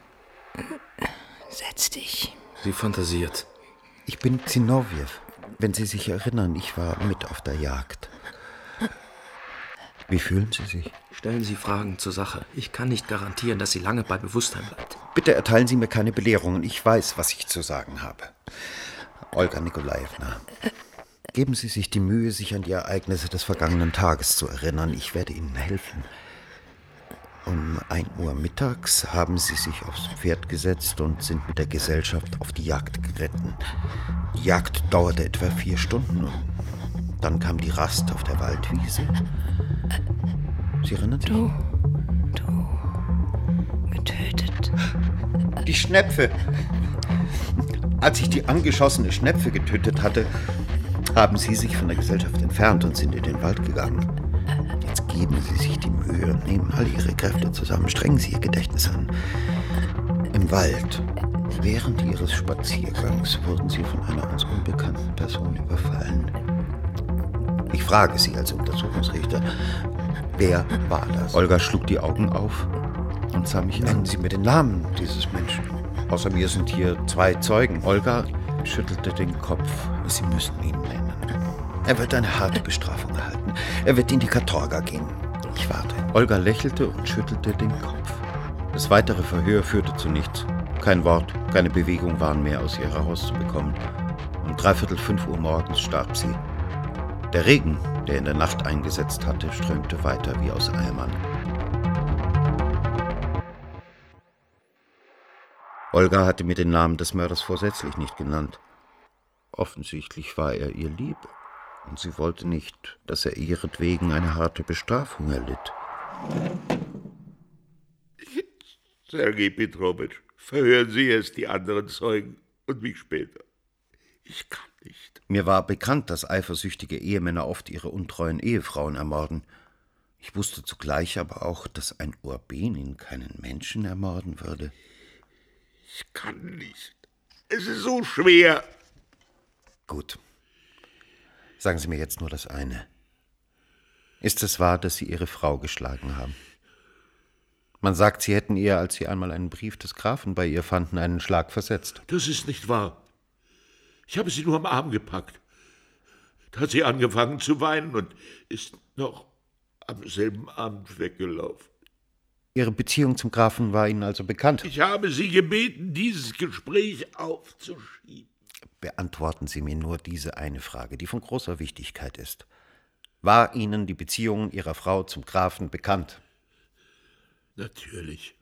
Setz dich. Sie fantasiert. Ich bin Zinoviev. Wenn Sie sich erinnern, ich war mit auf der Jagd. Wie fühlen Sie sich? Stellen Sie Fragen zur Sache. Ich kann nicht garantieren, dass sie lange bei Bewusstsein bleibt. Bitte erteilen Sie mir keine Belehrungen. Ich weiß, was ich zu sagen habe. Olga Nikolajewna, geben Sie sich die Mühe, sich an die Ereignisse des vergangenen Tages zu erinnern. Ich werde Ihnen helfen. Um ein Uhr mittags haben Sie sich aufs Pferd gesetzt und sind mit der Gesellschaft auf die Jagd geritten. Die Jagd dauerte etwa vier Stunden und dann kam die Rast auf der Waldwiese. Sie erinnern sich? Du, du, getötet. Die Schnepfe. Als ich die angeschossene Schnepfe getötet hatte, haben Sie sich von der Gesellschaft entfernt und sind in den Wald gegangen. Jetzt geben Sie sich die Mühe und nehmen all Ihre Kräfte zusammen. Strengen Sie Ihr Gedächtnis an. Im Wald, während Ihres Spaziergangs, wurden Sie von einer uns unbekannten Person überfallen. Ich frage Sie als Untersuchungsrichter, wer war das? Olga schlug die Augen auf und sah mich an. Nennen Sie mir den Namen dieses Menschen. Außer mir sind hier zwei Zeugen. Olga schüttelte den Kopf. Sie müssen ihn nennen. Er wird eine harte Bestrafung erhalten. Er wird in die Katorga gehen. Ich warte. Olga lächelte und schüttelte den Kopf. Das weitere Verhör führte zu nichts. Kein Wort, keine Bewegung waren mehr aus ihr herauszubekommen. Um dreiviertel fünf Uhr morgens starb sie. Der Regen, der in der Nacht eingesetzt hatte, strömte weiter wie aus Eimern. Olga hatte mir den Namen des Mörders vorsätzlich nicht genannt. Offensichtlich war er ihr lieb, und sie wollte nicht, dass er ihretwegen eine harte Bestrafung erlitt. Sergej Petrowitsch, verhören Sie erst die anderen Zeugen und mich später. Ich kann nicht. Mir war bekannt, dass eifersüchtige Ehemänner oft ihre untreuen Ehefrauen ermorden. Ich wusste zugleich aber auch, dass ein Urbenin keinen Menschen ermorden würde. Ich kann nicht. Es ist so schwer. Gut. Sagen Sie mir jetzt nur das eine. Ist es wahr, dass Sie Ihre Frau geschlagen haben? Man sagt, Sie hätten ihr, als Sie einmal einen Brief des Grafen bei ihr fanden, einen Schlag versetzt. Das ist nicht wahr. Ich habe sie nur am Arm gepackt. Da hat sie angefangen zu weinen und ist noch am selben Abend weggelaufen. Ihre Beziehung zum Grafen war Ihnen also bekannt? Ich habe Sie gebeten, dieses Gespräch aufzuschieben. Beantworten Sie mir nur diese eine Frage, die von großer Wichtigkeit ist. War Ihnen die Beziehung Ihrer Frau zum Grafen bekannt? Natürlich.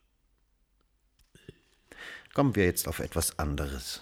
Kommen wir jetzt auf etwas anderes.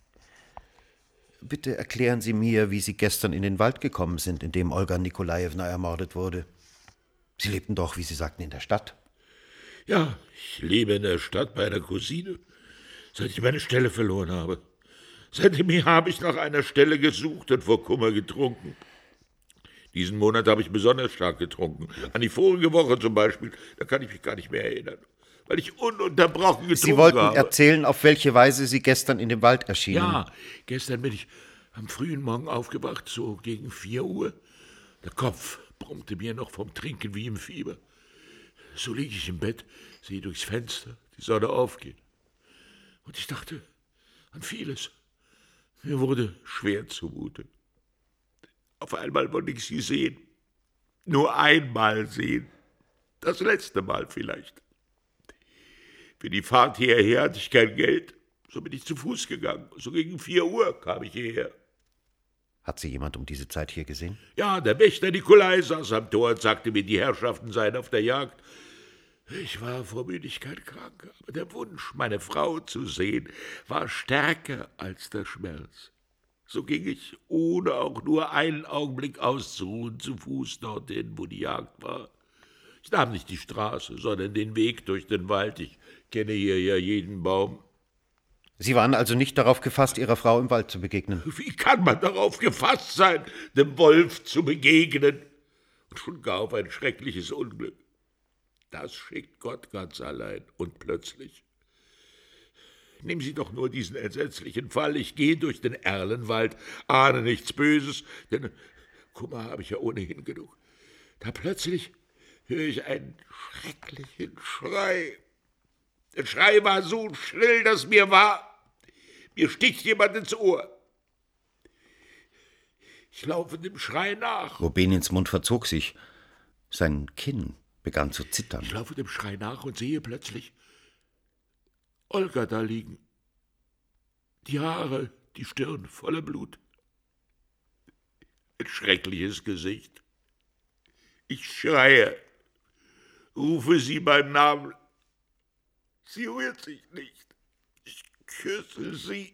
Bitte erklären Sie mir, wie Sie gestern in den Wald gekommen sind, in dem Olga Nikolajewna ermordet wurde. Sie lebten doch, wie Sie sagten, in der Stadt. Ja, ich lebe in der Stadt bei einer Cousine, seit ich meine Stelle verloren habe. Seitdem habe ich nach einer Stelle gesucht und vor Kummer getrunken. Diesen Monat habe ich besonders stark getrunken. An die vorige Woche zum Beispiel, da kann ich mich gar nicht mehr erinnern, weil ich ununterbrochen getrunken habe. Sie wollten habe. erzählen, auf welche Weise Sie gestern in dem Wald erschienen. Ja, gestern bin ich am frühen Morgen aufgewacht, so gegen vier Uhr. Der Kopf brummte mir noch vom Trinken wie im Fieber. So liege ich im Bett, sehe durchs Fenster die Sonne aufgehen. Und ich dachte an vieles. Mir wurde schwer zumute. Auf einmal wollte ich sie sehen. Nur einmal sehen. Das letzte Mal vielleicht. Für die Fahrt hierher hatte ich kein Geld. So bin ich zu Fuß gegangen. So gegen vier Uhr kam ich hierher. Hat Sie jemand um diese Zeit hier gesehen? Ja, der Wächter Nikolai saß am Tor und sagte mir, die Herrschaften seien auf der Jagd. Ich war vor Müdigkeit krank, aber der Wunsch, meine Frau zu sehen, war stärker als der Schmerz. So ging ich, ohne auch nur einen Augenblick auszuruhen, zu Fuß dorthin, wo die Jagd war. Ich nahm nicht die Straße, sondern den Weg durch den Wald. Ich kenne hier ja jeden Baum. Sie waren also nicht darauf gefasst, Ihrer Frau im Wald zu begegnen? Wie kann man darauf gefasst sein, dem Wolf zu begegnen? Und schon gar auf ein schreckliches Unglück. Das schickt Gott ganz allein und plötzlich. Nehmen Sie doch nur diesen entsetzlichen Fall. Ich gehe durch den Erlenwald, ahne nichts Böses, denn Kummer habe ich ja ohnehin genug. Da plötzlich höre ich einen schrecklichen Schrei. Der Schrei war so schrill, dass mir war, mir sticht jemand ins Ohr. Ich laufe dem Schrei nach. Urbenins Mund verzog sich. Sein Kinn begann zu zittern. Ich laufe dem Schrei nach und sehe plötzlich Olga da liegen. Die Haare, die Stirn voller Blut. Ein schreckliches Gesicht. Ich schreie, rufe sie beim Namen. Sie rührt sich nicht. Ich küsse sie.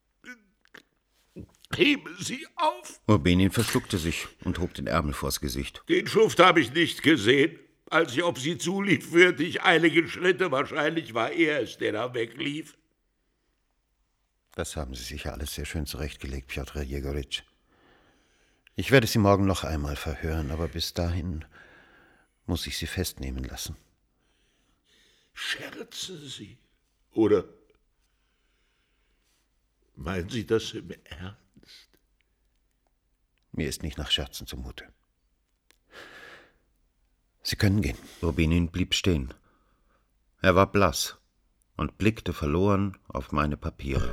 Hebe sie auf. Urbenin verschluckte sich und hob den Ärmel vors Gesicht. Den Schuft habe ich nicht gesehen. Als ich auf sie zulief, hörte ich einige Schritte. Wahrscheinlich war er es, der da weglief. Das haben Sie sicher alles sehr schön zurechtgelegt, Pjotr Jegoritsch. Ich werde Sie morgen noch einmal verhören, aber bis dahin muss ich Sie festnehmen lassen. Scherzen Sie? Oder meinen Sie das im Ernst? Mir ist nicht nach Scherzen zumute. Sie können gehen. Urbenin blieb stehen. Er war blass und blickte verloren auf meine Papiere.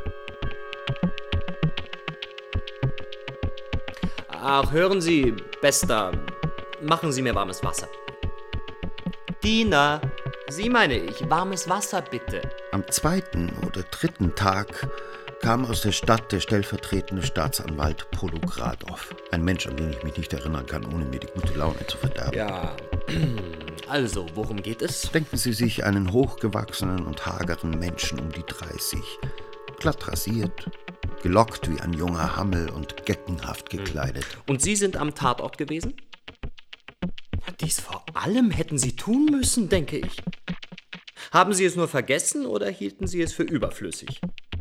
Ach, hören Sie, Bester, machen Sie mir warmes Wasser. Diener, Sie meine ich, warmes Wasser bitte. Am zweiten oder dritten Tag kam aus der Stadt der stellvertretende Staatsanwalt Polugradov. Ein Mensch, an den ich mich nicht erinnern kann, ohne mir die gute Laune zu verderben. Ja, also, worum geht es? Denken Sie sich einen hochgewachsenen und hageren Menschen um die dreißig, glatt rasiert, gelockt wie ein junger Hammel und geckenhaft gekleidet. Und Sie sind am Tatort gewesen? Dies vor allem hätten Sie tun müssen, denke ich. Haben Sie es nur vergessen oder hielten Sie es für überflüssig?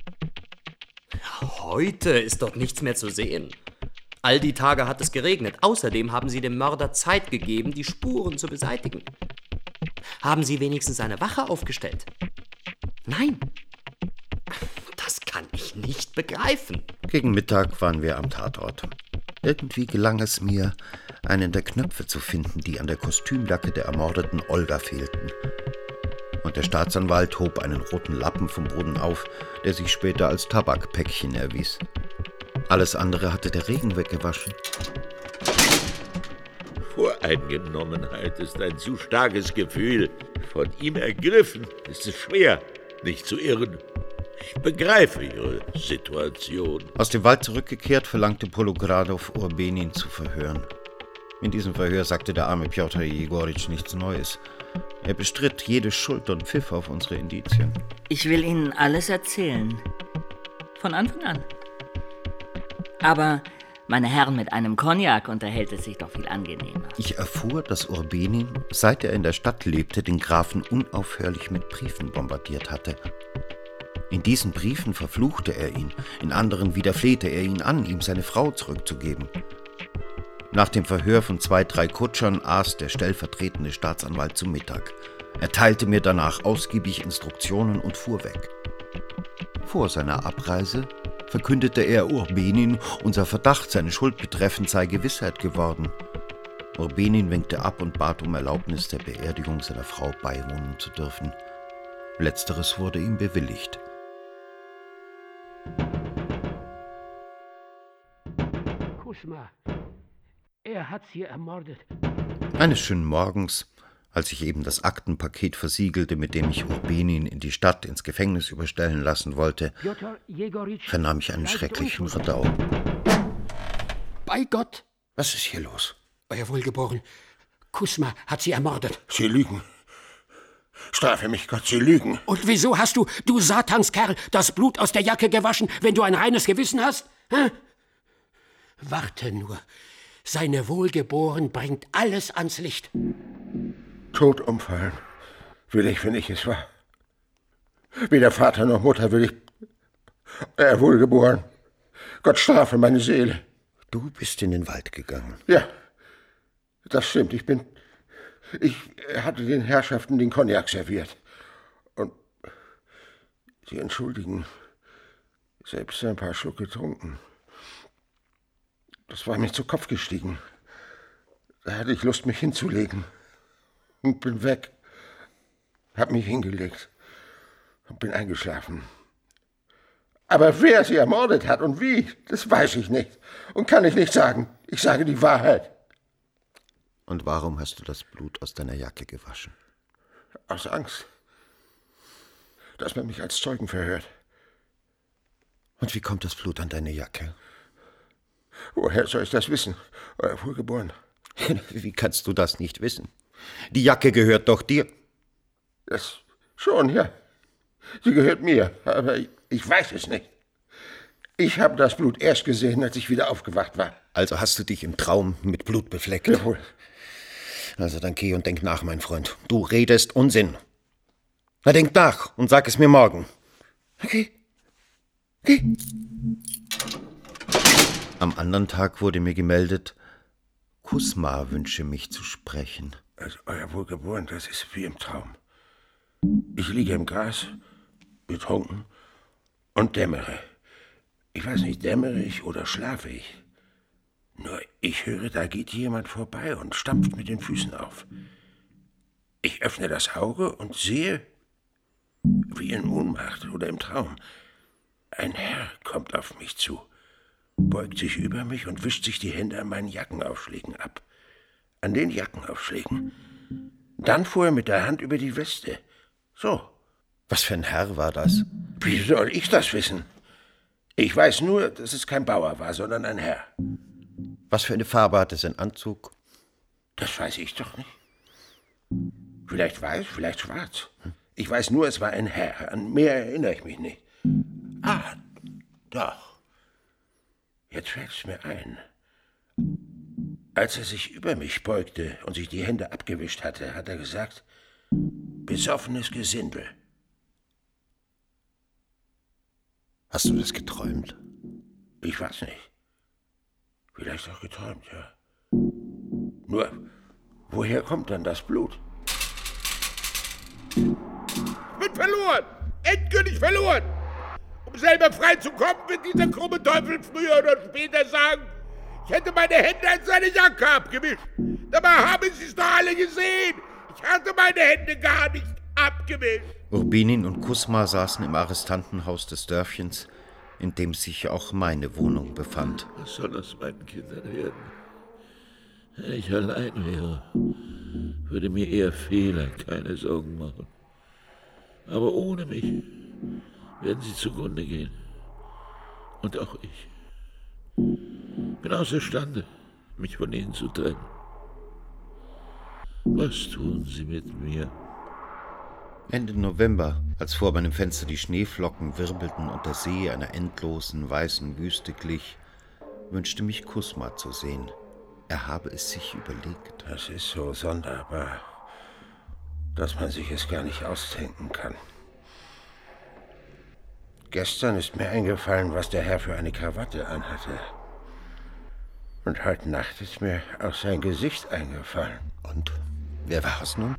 Heute ist dort nichts mehr zu sehen. All die Tage hat es geregnet. Außerdem haben Sie dem Mörder Zeit gegeben, die Spuren zu beseitigen. Haben Sie wenigstens eine Wache aufgestellt? Nein. Das kann ich nicht begreifen. Gegen Mittag waren wir am Tatort. Irgendwie gelang es mir, einen der Knöpfe zu finden, die an der Kostümjacke der ermordeten Olga fehlten. Und der Staatsanwalt hob einen roten Lappen vom Boden auf, der sich später als Tabakpäckchen erwies. Alles andere hatte der Regen weggewaschen. Voreingenommenheit ist ein zu starkes Gefühl. Von ihm ergriffen ist es schwer, nicht zu irren. Ich begreife Ihre Situation. Aus dem Wald zurückgekehrt, verlangte Polugradov, Urbenin zu verhören. In diesem Verhör sagte der arme Pjotr Jegoritsch nichts Neues. Er bestritt jede Schuld und pfiff auf unsere Indizien. Ich will Ihnen alles erzählen. Von Anfang an. Aber, meine Herren, mit einem Cognac unterhält es sich doch viel angenehmer. Ich erfuhr, dass Urbenin, seit er in der Stadt lebte, den Grafen unaufhörlich mit Briefen bombardiert hatte. In diesen Briefen verfluchte er ihn, in anderen wieder flehte er ihn an, ihm seine Frau zurückzugeben. Nach dem Verhör von zwei, drei Kutschern aß der stellvertretende Staatsanwalt zu Mittag. Er teilte mir danach ausgiebig Instruktionen und fuhr weg. Vor seiner Abreise verkündete er Urbenin, unser Verdacht, seine Schuld betreffend, sei Gewissheit geworden. Urbenin winkte ab und bat um Erlaubnis, der Beerdigung seiner Frau beiwohnen zu dürfen. Letzteres wurde ihm bewilligt. Kusma, er hat sie ermordet. Eines schönen Morgens, als ich eben das Aktenpaket versiegelte, mit dem ich Urbenin in die Stadt ins Gefängnis überstellen lassen wollte, vernahm ich einen schrecklichen Radau. Bei Gott! Was ist hier los? Euer Wohlgeboren, Kusma hat sie ermordet. Sie lügen. Strafe mich, Gott, Sie lügen. Und wieso hast du, du Satanskerl, das Blut aus der Jacke gewaschen, wenn du ein reines Gewissen hast? Hä? Warte nur. Seine Wohlgeboren bringt alles ans Licht. Tot umfallen will ich, wenn ich es war. Weder Vater noch Mutter will ich. Er wohlgeboren. Gott strafe meine Seele. Du bist in den Wald gegangen. Ja, das stimmt. Ich bin... Ich hatte den Herrschaften den Cognac serviert. Und Sie entschuldigen, selbst ein paar Schluck getrunken. Das war mir zu Kopf gestiegen. Da hatte ich Lust, mich hinzulegen. Und bin weg. Hab mich hingelegt. Und bin eingeschlafen. Aber wer sie ermordet hat und wie, das weiß ich nicht. Und kann ich nicht sagen. Ich sage die Wahrheit. Und warum hast du das Blut aus deiner Jacke gewaschen? Aus Angst, dass man mich als Zeugen verhört. Und wie kommt das Blut an deine Jacke? Woher soll ich das wissen, euer Wohlgeboren? Wie kannst du das nicht wissen? Die Jacke gehört doch dir. Das schon, ja. Sie gehört mir, aber ich, ich weiß es nicht. Ich habe das Blut erst gesehen, als ich wieder aufgewacht war. Also hast du dich im Traum mit Blut befleckt? Jawohl. Also dann geh und denk nach, mein Freund. Du redest Unsinn. Na, denk nach und sag es mir morgen. Okay. Okay. Am anderen Tag wurde mir gemeldet, Kusma wünsche mich zu sprechen. Also, euer Wohlgeboren, das ist wie im Traum. Ich liege im Gras, betrunken und dämmere. Ich weiß nicht, dämmere ich oder schlafe ich? Nur ich höre, da geht jemand vorbei und stampft mit den Füßen auf. Ich öffne das Auge und sehe, wie in Ohnmacht oder im Traum, ein Herr kommt auf mich zu, beugt sich über mich und wischt sich die Hände an meinen Jackenaufschlägen ab. An den Jackenaufschlägen. Dann fuhr er mit der Hand über die Weste. So. Was für ein Herr war das? Wie soll ich das wissen? Ich weiß nur, dass es kein Bauer war, sondern ein Herr. Was für eine Farbe hatte sein Anzug? Das weiß ich doch nicht. Vielleicht weiß, vielleicht schwarz. Ich weiß nur, es war ein Herr. An mehr erinnere ich mich nicht. Ah, doch. Jetzt fällt es mir ein. Als er sich über mich beugte und sich die Hände abgewischt hatte, hat er gesagt, besoffenes Gesindel. Hast du das geträumt? Ich weiß nicht. Vielleicht auch geträumt, ja. Nur, woher kommt dann das Blut? Wird verloren! Endgültig verloren! Um selber frei zu kommen, wird dieser krumme Teufel früher oder später sagen, ich hätte meine Hände an seine Jacke abgewischt. Dabei haben Sie es doch alle gesehen. Ich hatte meine Hände gar nicht abgewischt. Urbinin und Kusma saßen im Arrestantenhaus des Dörfchens, in dem sich auch meine Wohnung befand. Was soll aus meinen Kindern werden? Wenn ich allein wäre, würde mir eher Fehler keine Sorgen machen. Aber ohne mich werden sie zugrunde gehen. Und auch ich. Bin außerstande, mich von ihnen zu trennen. Was tun sie mit mir? Ende November, als vor meinem Fenster die Schneeflocken wirbelten und der See einer endlosen, weißen Wüste glich, wünschte mich Kusma zu sehen. Er habe es sich überlegt. Das ist so sonderbar, dass man sich es gar nicht ausdenken kann. Gestern ist mir eingefallen, was der Herr für eine Krawatte anhatte. Und heute Nacht ist mir auch sein Gesicht eingefallen. Und? Wer war es nun?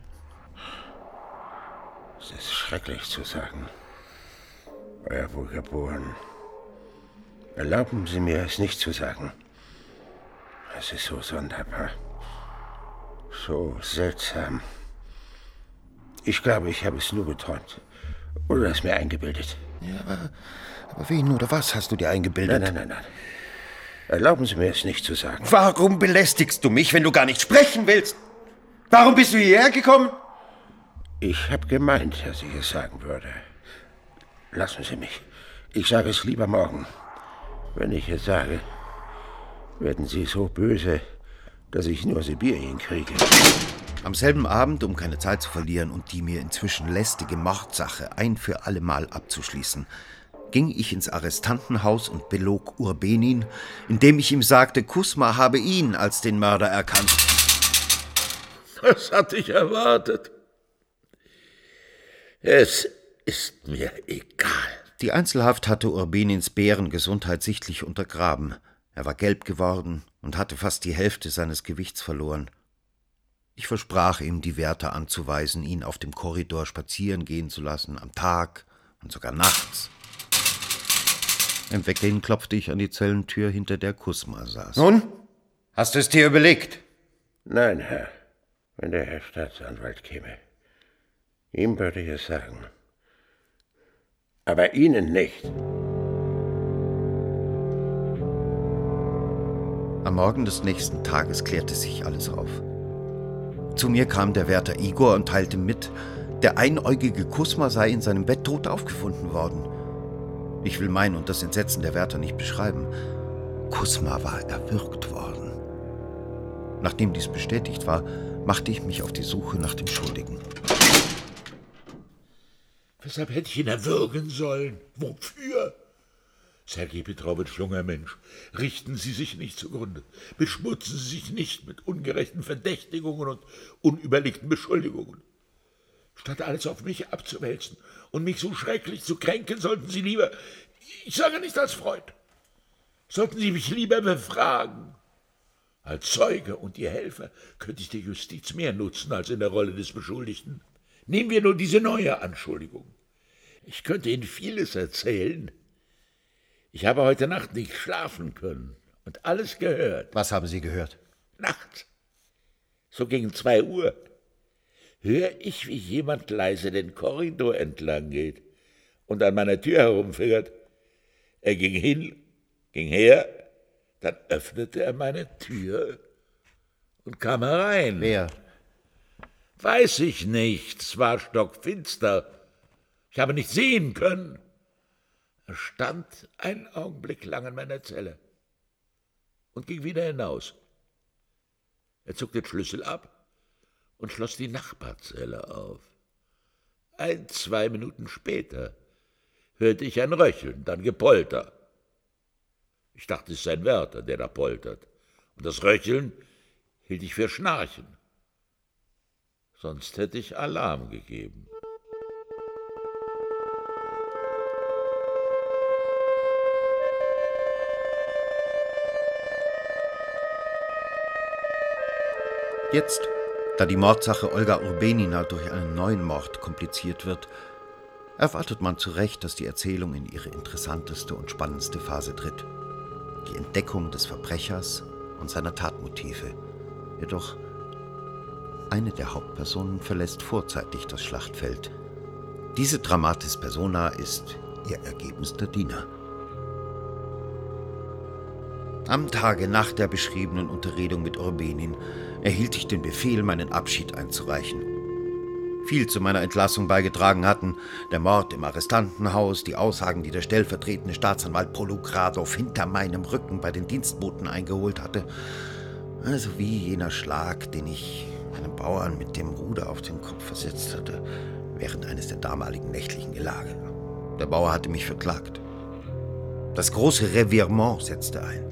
Es ist schrecklich zu sagen. Euer Wohlgeboren. Erlauben Sie mir, es nicht zu sagen. Es ist so sonderbar. So seltsam. Ich glaube, ich habe es nur geträumt. Oder es mir eingebildet. Ja, aber, aber wen oder was hast du dir eingebildet? Nein, nein, nein, nein. Erlauben Sie mir, es nicht zu sagen. Warum belästigst du mich, wenn du gar nicht sprechen willst? Warum bist du hierher gekommen? Ich habe gemeint, dass ich es sagen würde. Lassen Sie mich. Ich sage es lieber morgen. Wenn ich es sage, werden Sie so böse, dass ich nur Sibirien kriege. Am selben Abend, um keine Zeit zu verlieren und die mir inzwischen lästige Mordsache ein für allemal abzuschließen, ging ich ins Arrestantenhaus und belog Urbinin, indem ich ihm sagte, Kusma habe ihn als den Mörder erkannt. Das hatte ich erwartet. Es ist mir egal. Die Einzelhaft hatte Urbinins Bärengesundheit sichtlich untergraben. Er war gelb geworden und hatte fast die Hälfte seines Gewichts verloren. Ich versprach ihm, die Wärter anzuweisen, ihn auf dem Korridor spazieren gehen zu lassen, am Tag und sogar nachts. Im Weggehen klopfte ich an die Zellentür, hinter der Kusma saß. Nun, hast du es dir überlegt? Nein, Herr, wenn der Herr Staatsanwalt käme. Ihm würde ich es sagen. Aber Ihnen nicht. Am Morgen des nächsten Tages klärte sich alles auf. Zu mir kam der Wärter Igor und teilte mit, der einäugige Kusma sei in seinem Bett tot aufgefunden worden. Ich will mein und das Entsetzen der Wärter nicht beschreiben. Kusma war erwürgt worden. Nachdem dies bestätigt war, machte ich mich auf die Suche nach dem Schuldigen. Weshalb hätte ich ihn erwürgen sollen? Wofür? Sergej Petrowitsch, junger Mensch, richten Sie sich nicht zugrunde. Beschmutzen Sie sich nicht mit ungerechten Verdächtigungen und unüberlegten Beschuldigungen. Statt alles auf mich abzuwälzen und mich so schrecklich zu kränken, sollten Sie lieber, ich sage nicht als Freund, sollten Sie mich lieber befragen. Als Zeuge und Ihr Helfer könnte ich der Justiz mehr nutzen als in der Rolle des Beschuldigten. Nehmen wir nur diese neue Anschuldigung. Ich könnte Ihnen vieles erzählen. Ich habe heute Nacht nicht schlafen können und alles gehört. Was haben Sie gehört? Nachts, so gegen zwei Uhr, höre ich, wie jemand leise den Korridor entlang geht und an meiner Tür herumfingert. Er ging hin, ging her, dann öffnete er meine Tür und kam herein. Wer? Weiß ich nicht, es war stockfinster. Ich habe nicht sehen können. Er stand einen Augenblick lang in meiner Zelle und ging wieder hinaus. Er zog den Schlüssel ab und schloss die Nachbarzelle auf. Ein, zwei Minuten später hörte ich ein Röcheln, dann Gepolter. Ich dachte, es sei ein Wärter, der da poltert. Und das Röcheln hielt ich für Schnarchen. Sonst hätte ich Alarm gegeben. Jetzt, da die Mordsache Olga Urbenina durch einen neuen Mord kompliziert wird, erwartet man zu Recht, dass die Erzählung in ihre interessanteste und spannendste Phase tritt. Die Entdeckung des Verbrechers und seiner Tatmotive. Jedoch, eine der Hauptpersonen verlässt vorzeitig das Schlachtfeld. Diese Dramatis Persona ist ihr ergebenster Diener. Am Tage nach der beschriebenen Unterredung mit Urbenin erhielt ich den Befehl, meinen Abschied einzureichen. Viel zu meiner Entlassung beigetragen hatten der Mord im Arrestantenhaus, die Aussagen, die der stellvertretende Staatsanwalt Polukradov hinter meinem Rücken bei den Dienstboten eingeholt hatte, also wie jener Schlag, den ich einem Bauern mit dem Ruder auf den Kopf versetzt hatte, während eines der damaligen nächtlichen Gelage. Der Bauer hatte mich verklagt. Das große Revirement setzte ein.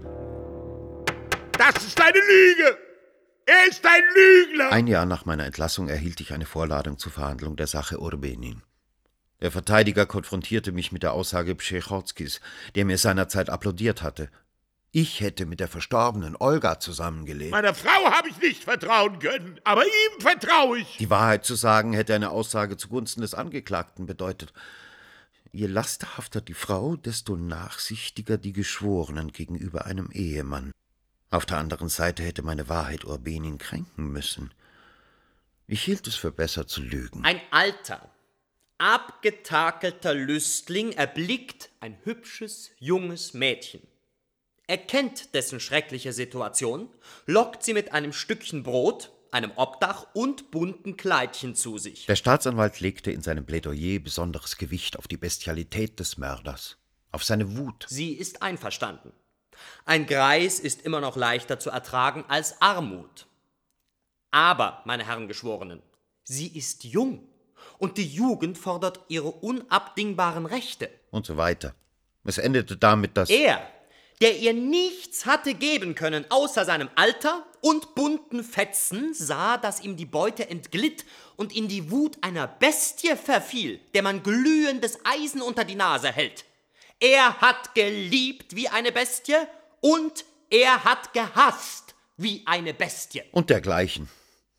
Das ist eine Lüge! Er ist ein Lügner! Ein Jahr nach meiner Entlassung erhielt ich eine Vorladung zur Verhandlung der Sache Urbenin. Der Verteidiger konfrontierte mich mit der Aussage Pschechotskis, der mir seinerzeit applaudiert hatte. Ich hätte mit der verstorbenen Olga zusammengelebt. Meiner Frau habe ich nicht vertrauen können, aber ihm vertraue ich. Die Wahrheit zu sagen, hätte eine Aussage zugunsten des Angeklagten bedeutet. Je lasterhafter die Frau, desto nachsichtiger die Geschworenen gegenüber einem Ehemann. Auf der anderen Seite hätte meine Wahrheit Urbenin kränken müssen. Ich hielt es für besser zu lügen. Ein alter, abgetakelter Lüstling erblickt ein hübsches, junges Mädchen. Er kennt dessen schreckliche Situation, lockt sie mit einem Stückchen Brot, einem Obdach und bunten Kleidchen zu sich. Der Staatsanwalt legte in seinem Plädoyer besonderes Gewicht auf die Bestialität des Mörders, auf seine Wut. Sie ist einverstanden. Ein Greis ist immer noch leichter zu ertragen als Armut. Aber, meine Herren Geschworenen, sie ist jung und die Jugend fordert ihre unabdingbaren Rechte. Und so weiter. Es endete damit, dass... Er, der ihr nichts hatte geben können, außer seinem Alter und bunten Fetzen, sah, dass ihm die Beute entglitt und in die Wut einer Bestie verfiel, der man glühendes Eisen unter die Nase hält. Er hat geliebt wie eine Bestie und er hat gehasst wie eine Bestie. Und dergleichen.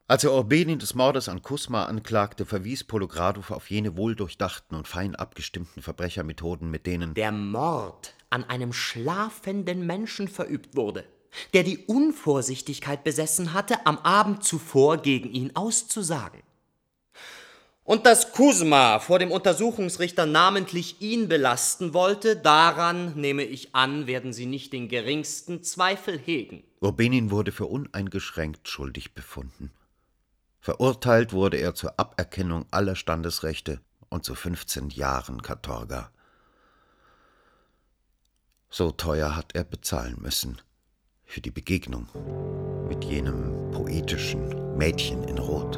Als er Urbenin des Mordes an Kusma anklagte, verwies Pologradow auf jene wohldurchdachten und fein abgestimmten Verbrechermethoden, mit denen der Mord an einem schlafenden Menschen verübt wurde, der die Unvorsichtigkeit besessen hatte, am Abend zuvor gegen ihn auszusagen. Und dass Kusma vor dem Untersuchungsrichter namentlich ihn belasten wollte, daran, nehme ich an, werden Sie nicht den geringsten Zweifel hegen. Urbenin wurde für uneingeschränkt schuldig befunden. Verurteilt wurde er zur Aberkennung aller Standesrechte und zu fünfzehn Jahren Katorga. So teuer hat er bezahlen müssen für die Begegnung mit jenem poetischen Mädchen in Rot.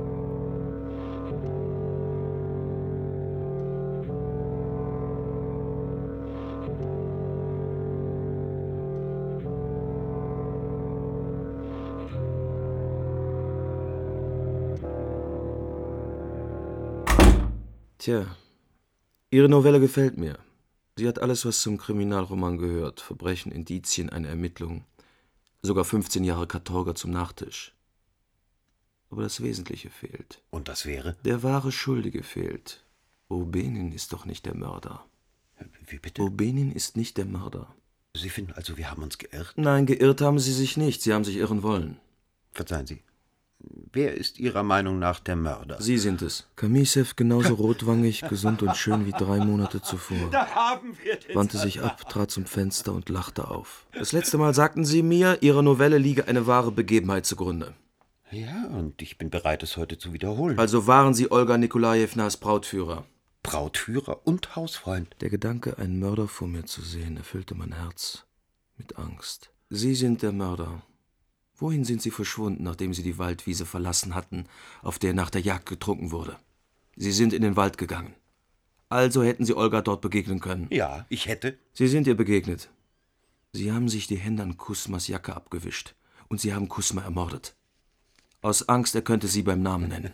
Tja, Ihre Novelle gefällt mir. Sie hat alles, was zum Kriminalroman gehört. Verbrechen, Indizien, eine Ermittlung. Sogar fünfzehn Jahre Katorga zum Nachtisch. Aber das Wesentliche fehlt. Und das wäre? Der wahre Schuldige fehlt. Urbenin ist doch nicht der Mörder. Wie bitte? Urbenin ist nicht der Mörder. Sie finden also, wir haben uns geirrt? Nein, geirrt haben Sie sich nicht. Sie haben sich irren wollen. Verzeihen Sie. Wer ist Ihrer Meinung nach der Mörder? Sie sind es. Kamisew, genauso rotwangig, gesund und schön wie drei Monate zuvor. Da haben wir den Wandte sich ab, trat zum Fenster und lachte auf. Das letzte Mal sagten Sie mir, Ihrer Novelle liege eine wahre Begebenheit zugrunde. Ja, und ich bin bereit, es heute zu wiederholen. Also waren Sie Olga Nikolajewnas Brautführer. Brautführer und Hausfreund. Der Gedanke, einen Mörder vor mir zu sehen, erfüllte mein Herz mit Angst. Sie sind der Mörder. Wohin sind Sie verschwunden, nachdem Sie die Waldwiese verlassen hatten, auf der nach der Jagd getrunken wurde? Sie sind in den Wald gegangen. Also hätten Sie Olga dort begegnen können. Ja, ich hätte. Sie sind ihr begegnet. Sie haben sich die Hände an Kusmas Jacke abgewischt und Sie haben Kusma ermordet. Aus Angst, er könnte Sie beim Namen nennen.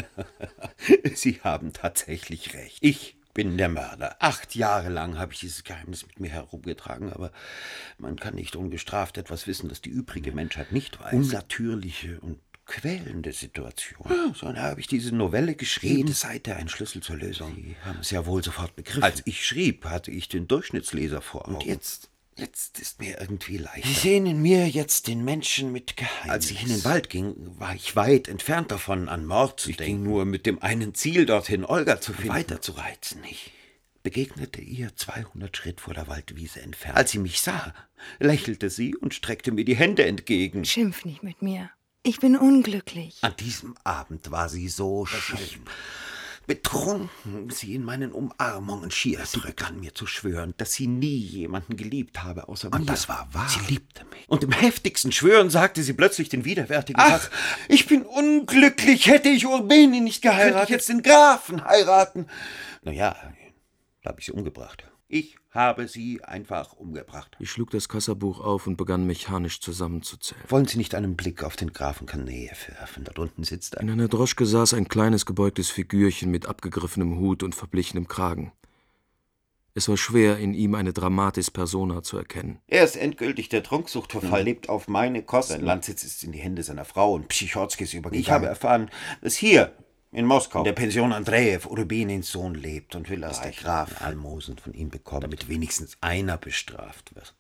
Sie haben tatsächlich recht. Ich bin der Mörder. Acht Jahre lang habe ich dieses Geheimnis mit mir herumgetragen, aber man kann nicht ungestraft etwas wissen, das die übrige Menschheit nicht weiß. Unnatürliche und quälende Situation. Ja, so habe ich diese Novelle geschrieben. Jede Seite ein Schlüssel zur Lösung. Sie haben es ja wohl sofort begriffen. Als ich schrieb, hatte ich den Durchschnittsleser vor Augen. Und jetzt... Jetzt ist mir irgendwie leichter. Sie sehen in mir jetzt den Menschen mit Geheimnis. Als ich in den Wald ging, war ich weit entfernt davon, an Mord zu ich denken. Ich ging nur mit dem einen Ziel dorthin, Olga zu finden. Weiter zu reizen. Ich begegnete ihr zweihundert Schritt vor der Waldwiese entfernt. Als sie mich sah, lächelte sie und streckte mir die Hände entgegen. Schimpf nicht mit mir. Ich bin unglücklich. An diesem Abend war sie so schön. Betrunken, sie in meinen Umarmungen schier. Sie begann mir zu schwören, dass sie nie jemanden geliebt habe, außer mir. Und das war wahr. Sie liebte mich. Und im heftigsten Schwören sagte sie plötzlich den widerwärtigen Satz: Ich bin unglücklich, hätte ich Urbenin nicht geheiratet, könnte ich jetzt den Grafen heiraten. Naja, da habe ich sie umgebracht. Ich habe sie einfach umgebracht. Ich schlug das Kassabuch auf und begann mechanisch zusammenzuzählen. Wollen Sie nicht einen Blick auf den Grafen Kanejew werfen? Dort unten sitzt er. In einer Droschke saß ein kleines, gebeugtes Figürchen mit abgegriffenem Hut und verblichenem Kragen. Es war schwer, in ihm eine Dramatis Persona zu erkennen. Er ist endgültig der Trunksucht verfallen, lebt auf meine Kosten. Sein Landsitz ist in die Hände seiner Frau und Psychotskis übergegangen. Ich habe erfahren, dass hier in Moskau in der Pension Andrejew Urbenins Sohn lebt und will, dass der Graf Almosen von ihm bekommt, damit wenigstens einer bestraft wird.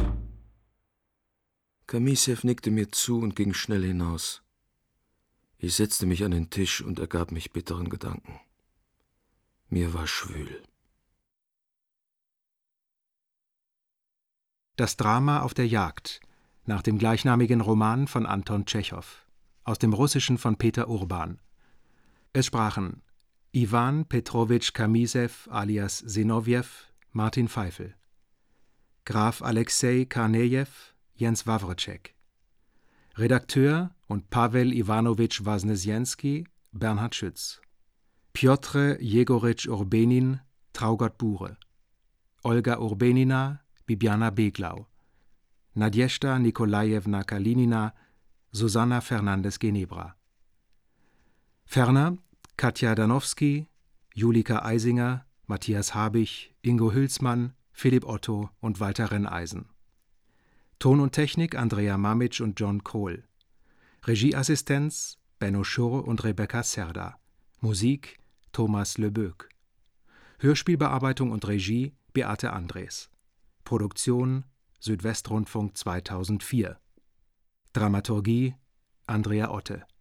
Kamisew nickte mir zu und ging schnell hinaus. Ich setzte mich an den Tisch und ergab mich bitteren Gedanken. Mir war schwül. Das Drama auf der Jagd, nach dem gleichnamigen Roman von Anton Tschechow, aus dem Russischen von Peter Urban. Es sprachen Iwan Petrowitsch Kamisew alias Sinowjew, Martin Pfeifel, Graf Alexei Kanejew, Jens Wawrcek, Redakteur und Pawel Iwanowitsch Wasnesjenski, Bernhard Schütz, Pjotr Jegoritsch Urbenin, Traugott Bure, Olga Urbenina, Bibiana Beglau, Nadjeshda Nikolajewna Kalinina, Susanna Fernandes-Genebra. Ferner Katja Danowski, Julika Eisinger, Matthias Habich, Ingo Hülsmann, Philipp Otto und Walter Renneisen. Ton und Technik Andrea Mamitsch und John Kohl. Regieassistenz Benno Schurr und Rebecca Serda. Musik Thomas Leböck. Hörspielbearbeitung und Regie Beate Andres. Produktion Südwestrundfunk zweitausendvier. Dramaturgie Andrea Otte.